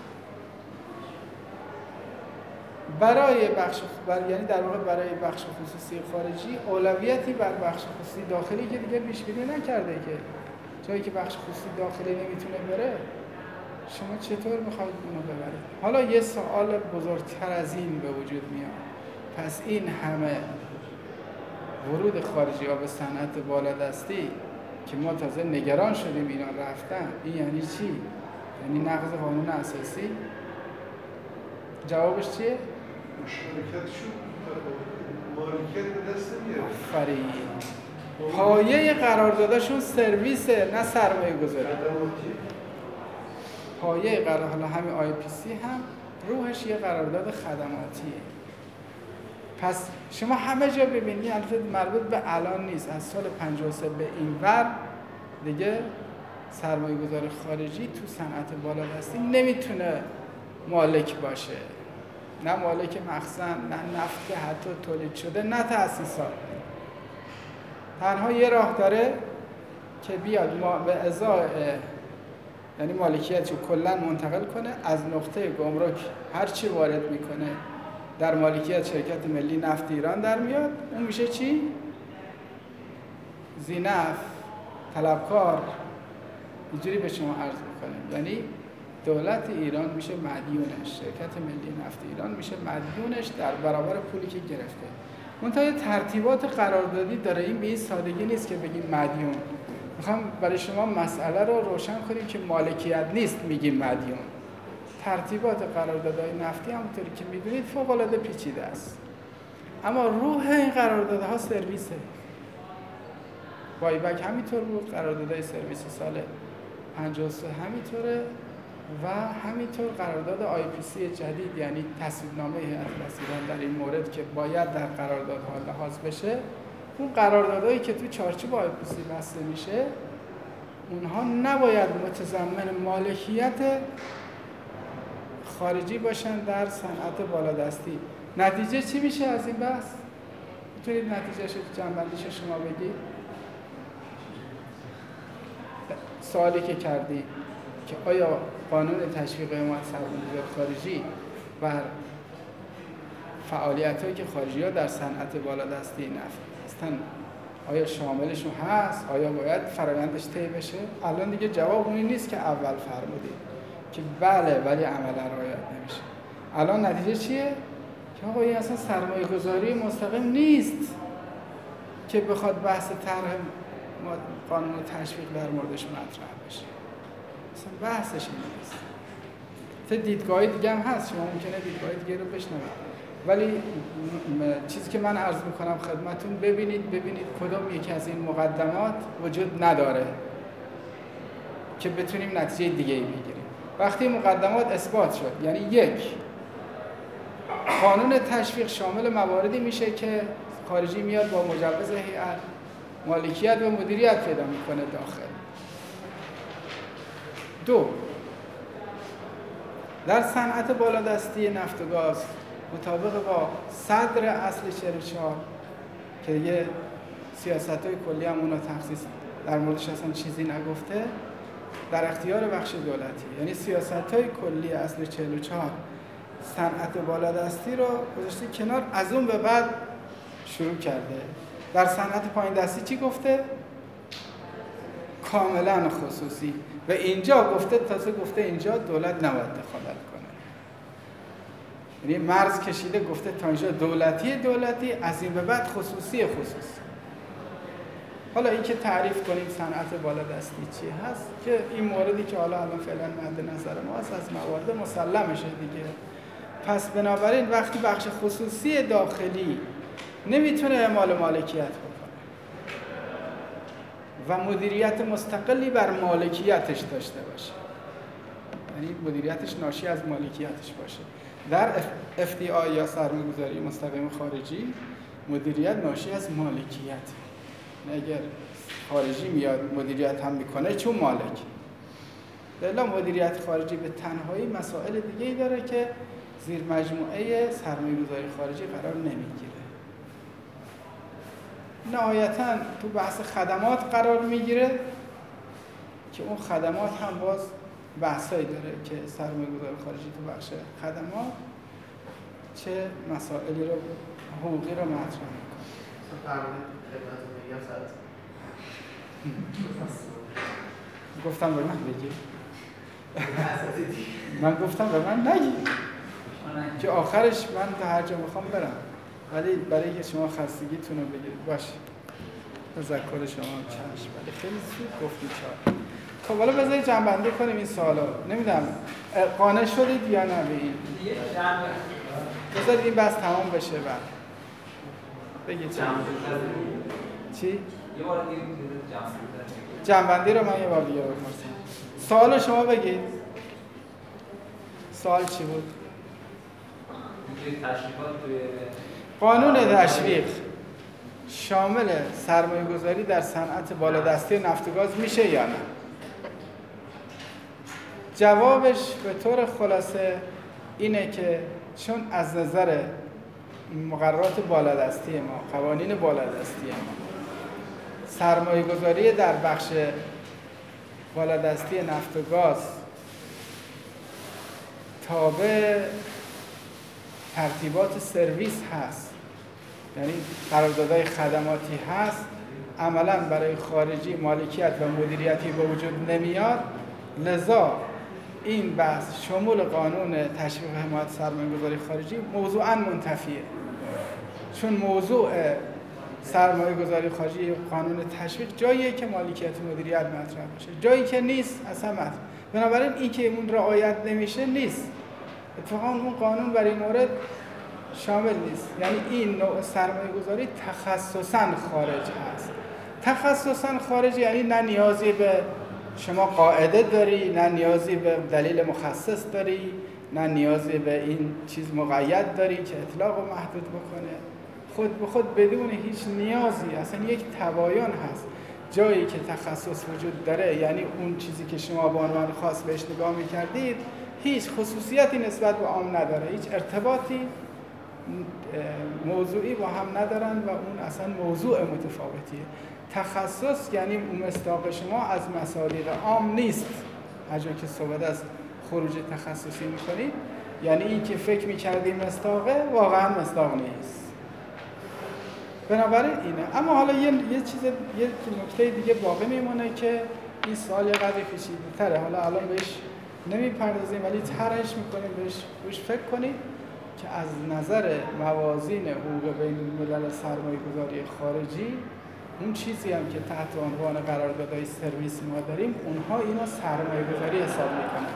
برای بخش بر... یعنی در واقع برای بخش خصوصی خارجی اولویتی بر بخش خصوصی داخلی که دیگه پیش بینی نکرده که جایی که بخش خصوصی داخلی نمیتونه بره شما چطور میخواید اونو ببرید؟ حالا یه سوال بزرگتر از این به وجود میاد. پس این همه ورود خارجی ها به صنعت بالادستی که ما تازه نگران شدیم اینا رفتن، این یعنی چی؟ یعنی نقض قانون اساسی؟ جوابش چیه؟ مشارکتشون مالکیت به دست نمیاره. آفرین. پایه قراردادشون سرویسه نه سرمایه گذاری. پایه قرار حالا همین آی پی سی هم روحش یه قرارداد خدماتیه. پس شما همه جا ببینید، البته مربوط به الان نیست، از سال پنجاه و سه به این ور دیگه سرمایه گذار خارجی تو صنعت بالادستی نمیتونه مالک باشه. نه مالک مخزن، نه نفت که حتی تولید شده، نه تأسیسات. تنها یه راه داره که بیاد ما به ازای یعنی مالکیتشو کلا منتقل کنه، از نقطه گمرک هر چی وارد میکنه در مالکیت شرکت ملی نفت ایران در میاد. اون میشه چی؟ ذینفع، طلبکار. اینجوری به شما عرض میکنیم. یعنی دولت ایران میشه مدیونش، شرکت ملی نفت ایران میشه مدیونش در برابر پولی که گرفته. منتها ترتیبات قراردادی داره، این به این سادگی نیست که بگیم مدیون. میخوام برای شما مسئله رو روشن کنیم که مالکیت نیست میگیم مدیون. ترتیبات قراردادهای نفتی همونطوری که میدونید فوق العاده پیچیده است. اما روح این قراردادها سرویسه. بایبک همینطور بود، قراردادهای سرویس سال پنجاه و سه همینطوره و همینطور قرارداد آی پی سی جدید، یعنی تصویبنامه هیئت رئیسان در این مورد که باید در قراردادها لحاظ بشه. اون قراردادهایی که تو چارچوب آی پی سی بسته میشه اونها نباید متضمن مالکیت خارجی باشن در صنعت بالادستی. نتیجه چی میشه از این بحث؟ میتونید نتیجهش رو جنبندیش شما بگید؟ سوالی که کردی که آیا قانون تشویق حمایت سرمایه‌گذاری خارجی بر فعالیت‌هایی که خارجی‌ها در صنعت بالادستی نفت هستن آیا شاملشون هست؟ آیا باید فرآیندش طی بشه؟ الان دیگه جواب اونی نیست که اول فرمودید که بله ولی عملا رعایت نمیشه. الان نتیجه چیه؟ که آقا این اصلا سرمایه‌گذاری مستقیم نیست که بخواد بحث طرح قانون تشویق در موردش مطرح بشه. اصلا بحثش این نیست. تا دیدگاهی دیگه هم هست، شما ممکنه دیدگاهی دیگه رو بشنوید، ولی چیزی که من عرض میکنم خدمتون، ببینید ببینید کدام یکی از این مقدمات وجود نداره که بتونیم نتیجه دیگه ای بگیریم. وقتی مقدمات اثبات شد، یعنی یک، قانون تشویق شامل مواردی میشه که خارجی میاد با مجوز هیئت مالکیت و مدیریت پیدا میکنه داخل. دو، در صنعت بالادستی نفت و گاز مطابق با صدر اصل چهل و چهار که دیگه سیاست‌های کلی هم اونا تخصیص در موردش اصلا چیزی نگفته، در اختیار بخش دولتی، یعنی سیاست‌های کلی اصل چهل و چهار صنعت بالادستی رو گذاشته کنار، از اون به بعد شروع کرده. در صنعت پایین دستی چی گفته؟ کاملا خصوصی. و اینجا گفته، تازه گفته اینجا دولت نباید دخالت کنه. یعنی مرز کشیده، گفته تا اینجا دولتی دولتی، از این به بعد خصوصی خصوصی. حالا این که تعریف کنیم صنعت بالادستی چی هست، که این موردی که حالا الان فعلا مد نظر ما هست، از موارد مسلمشه دیگه. پس بنابراین وقتی بخش خصوصی داخلی نمیتونه اعمال مالکیت بکنه و مدیریت مستقلی بر مالکیتش داشته باشه، یعنی مدیریتش ناشی از مالکیتش باشه. در اف دی آی یا سرمایه‌گذاری مستقیم خارجی مدیریت ناشی از مالکیت. اگر خارجی میاد مدیریت هم میکنه چون مالک. الا مدیریت خارجی به تنهایی مسائل دیگه‌ای داره که زیر مجموعه سرمایه‌گذاری خارجی قرار نمیگیره. نهایتاً تو بحث خدمات قرار میگیره که اون خدمات هم باز بحثایی داره که سرمایه‌گذار خارجی تو بخش خدمات چه مسائلی رو حقوقی رو مطرح میکنه. گفتم به من بگی. من گفتم به من نگی که آخرش من تا هر جا میخوام برم، ولی برای اینکه شما خستگیتون رو بگیرید باشه. تذکر شما چشم، ولی خیلی زود گفتید چهار. خب حالا بذارید جمع‌بندی کنیم این سوالا. نمیدونم قانع شدید یا نه به این؟ بذارید این بحث تمام بشه بعد بگید چی؟ چی؟ یه بار دیگه جمع‌بندی رو من یه بار دیگه بپرسم. سوال شما بگید. سوال چی بود؟ تشریفات توی قانون تشویق شامل سرمایه گذاری در صنعت بالادستی نفت و گاز میشه یا نه؟ جوابش به طور خلاصه اینه که چون از نظر مقررات بالادستی ما، قوانین بالادستی ما، سرمایه گذاری در بخش بالادستی نفت و گاز تابع ترتیبات سرویس هست، یعنی قراردادهای خدماتی هست، عملاً برای خارجی مالکیت و مدیریتی به وجود نمیاد. لذا این بحث شمول قانون تشویق حمایت سرمایه‌گذاری خارجی موضوعاً منتفیه، چون موضوع سرمایه‌گذاری خارجی قانون تشویق جاییه که مالکیت و مدیریت مطرح بشه، جایی که نیست اصلا مطرح. بنابراین این که اون رعایت نمیشه نیست. اتفاقاً اون قانون برای این مورد شامل نیست. یعنی این نوع سرمایه‌گذاری تخصصاً خارج هست. تخصصاً خارج یعنی نه نیازی به شما قاعده داری، نه نیازی به دلیل مخصص داری، نه نیازی به این چیز مقید داری که اطلاق رو محدود بکنه. خود به خود بدون هیچ نیازی، اصلا یک تباین هست. جایی که تخصص وجود داره، یعنی اون چیزی که شما به عنوان خاص بهش نگاه می‌کردید، هیچ خصوصیتی نسبت به عام نداره، هیچ ارتباطی موضوعی با هم ندارن و اون اصلا موضوع متفاوتیه. تخصص یعنی مصداق شما از مصادیق عام نیست. هر جا که صحبت از خروج تخصصی می‌کنید، یعنی این که فکر می‌کردیم مصداقه واقعا مصداق نیست. بنابراین اینه. اما حالا یه یه چیز یه نکته دیگه باقی میمونه که این سوال یه قدری پیچیده‌تره. حالا الان بهش نمیپردازیم ولی طرحش می‌کنیم، بهش روش فکر کنید که از نظر موازین حقوق بین الملل سرمایه‌گذاری خارجی اون چیزی هم که تحت عنوان قراردادهای سرویس ما داریم اونها اینو سرمایه گذاری حساب میکنن.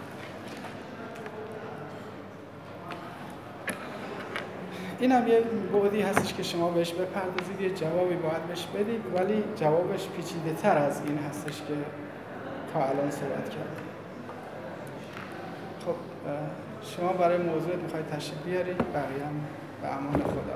این هم یه بعدی هستش که شما بهش بپردازید، یه جوابی باید بهش بدید، ولی جوابش پیچیده تر از این هستش که تا الان صحبت کردیم. خب شما برای موضوع میخواید تشریف بیارید، بقیه هم به امان خدا.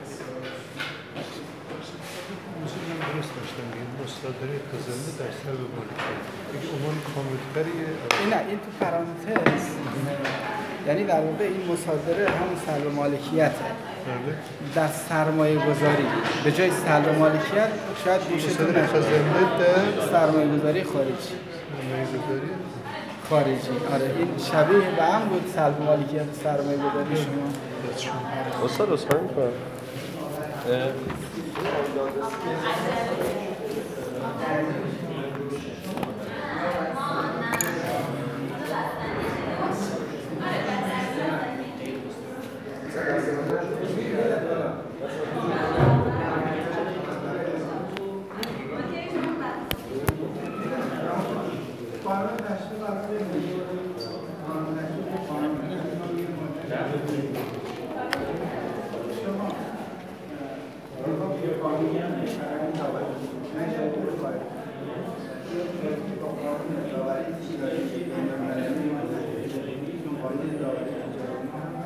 موضوع من درست داشتم این مصادره خزانه در سلب مالکیت دیگه عنوان کاملتریه. این نه، این تو پرانتز یعنی در واقع این مصادره همون سلب مالکیته در سرمایه گذاری، به جای سلب مالکیت شاید گوشتون مصادره خزانه در سرمایه گذاری خارجی. سرمایه گذاری خارجی، آره این شبیه به هم بود سلب مالکیت سرمایه گذاری شما. استاد اصلا میکنم Thank you.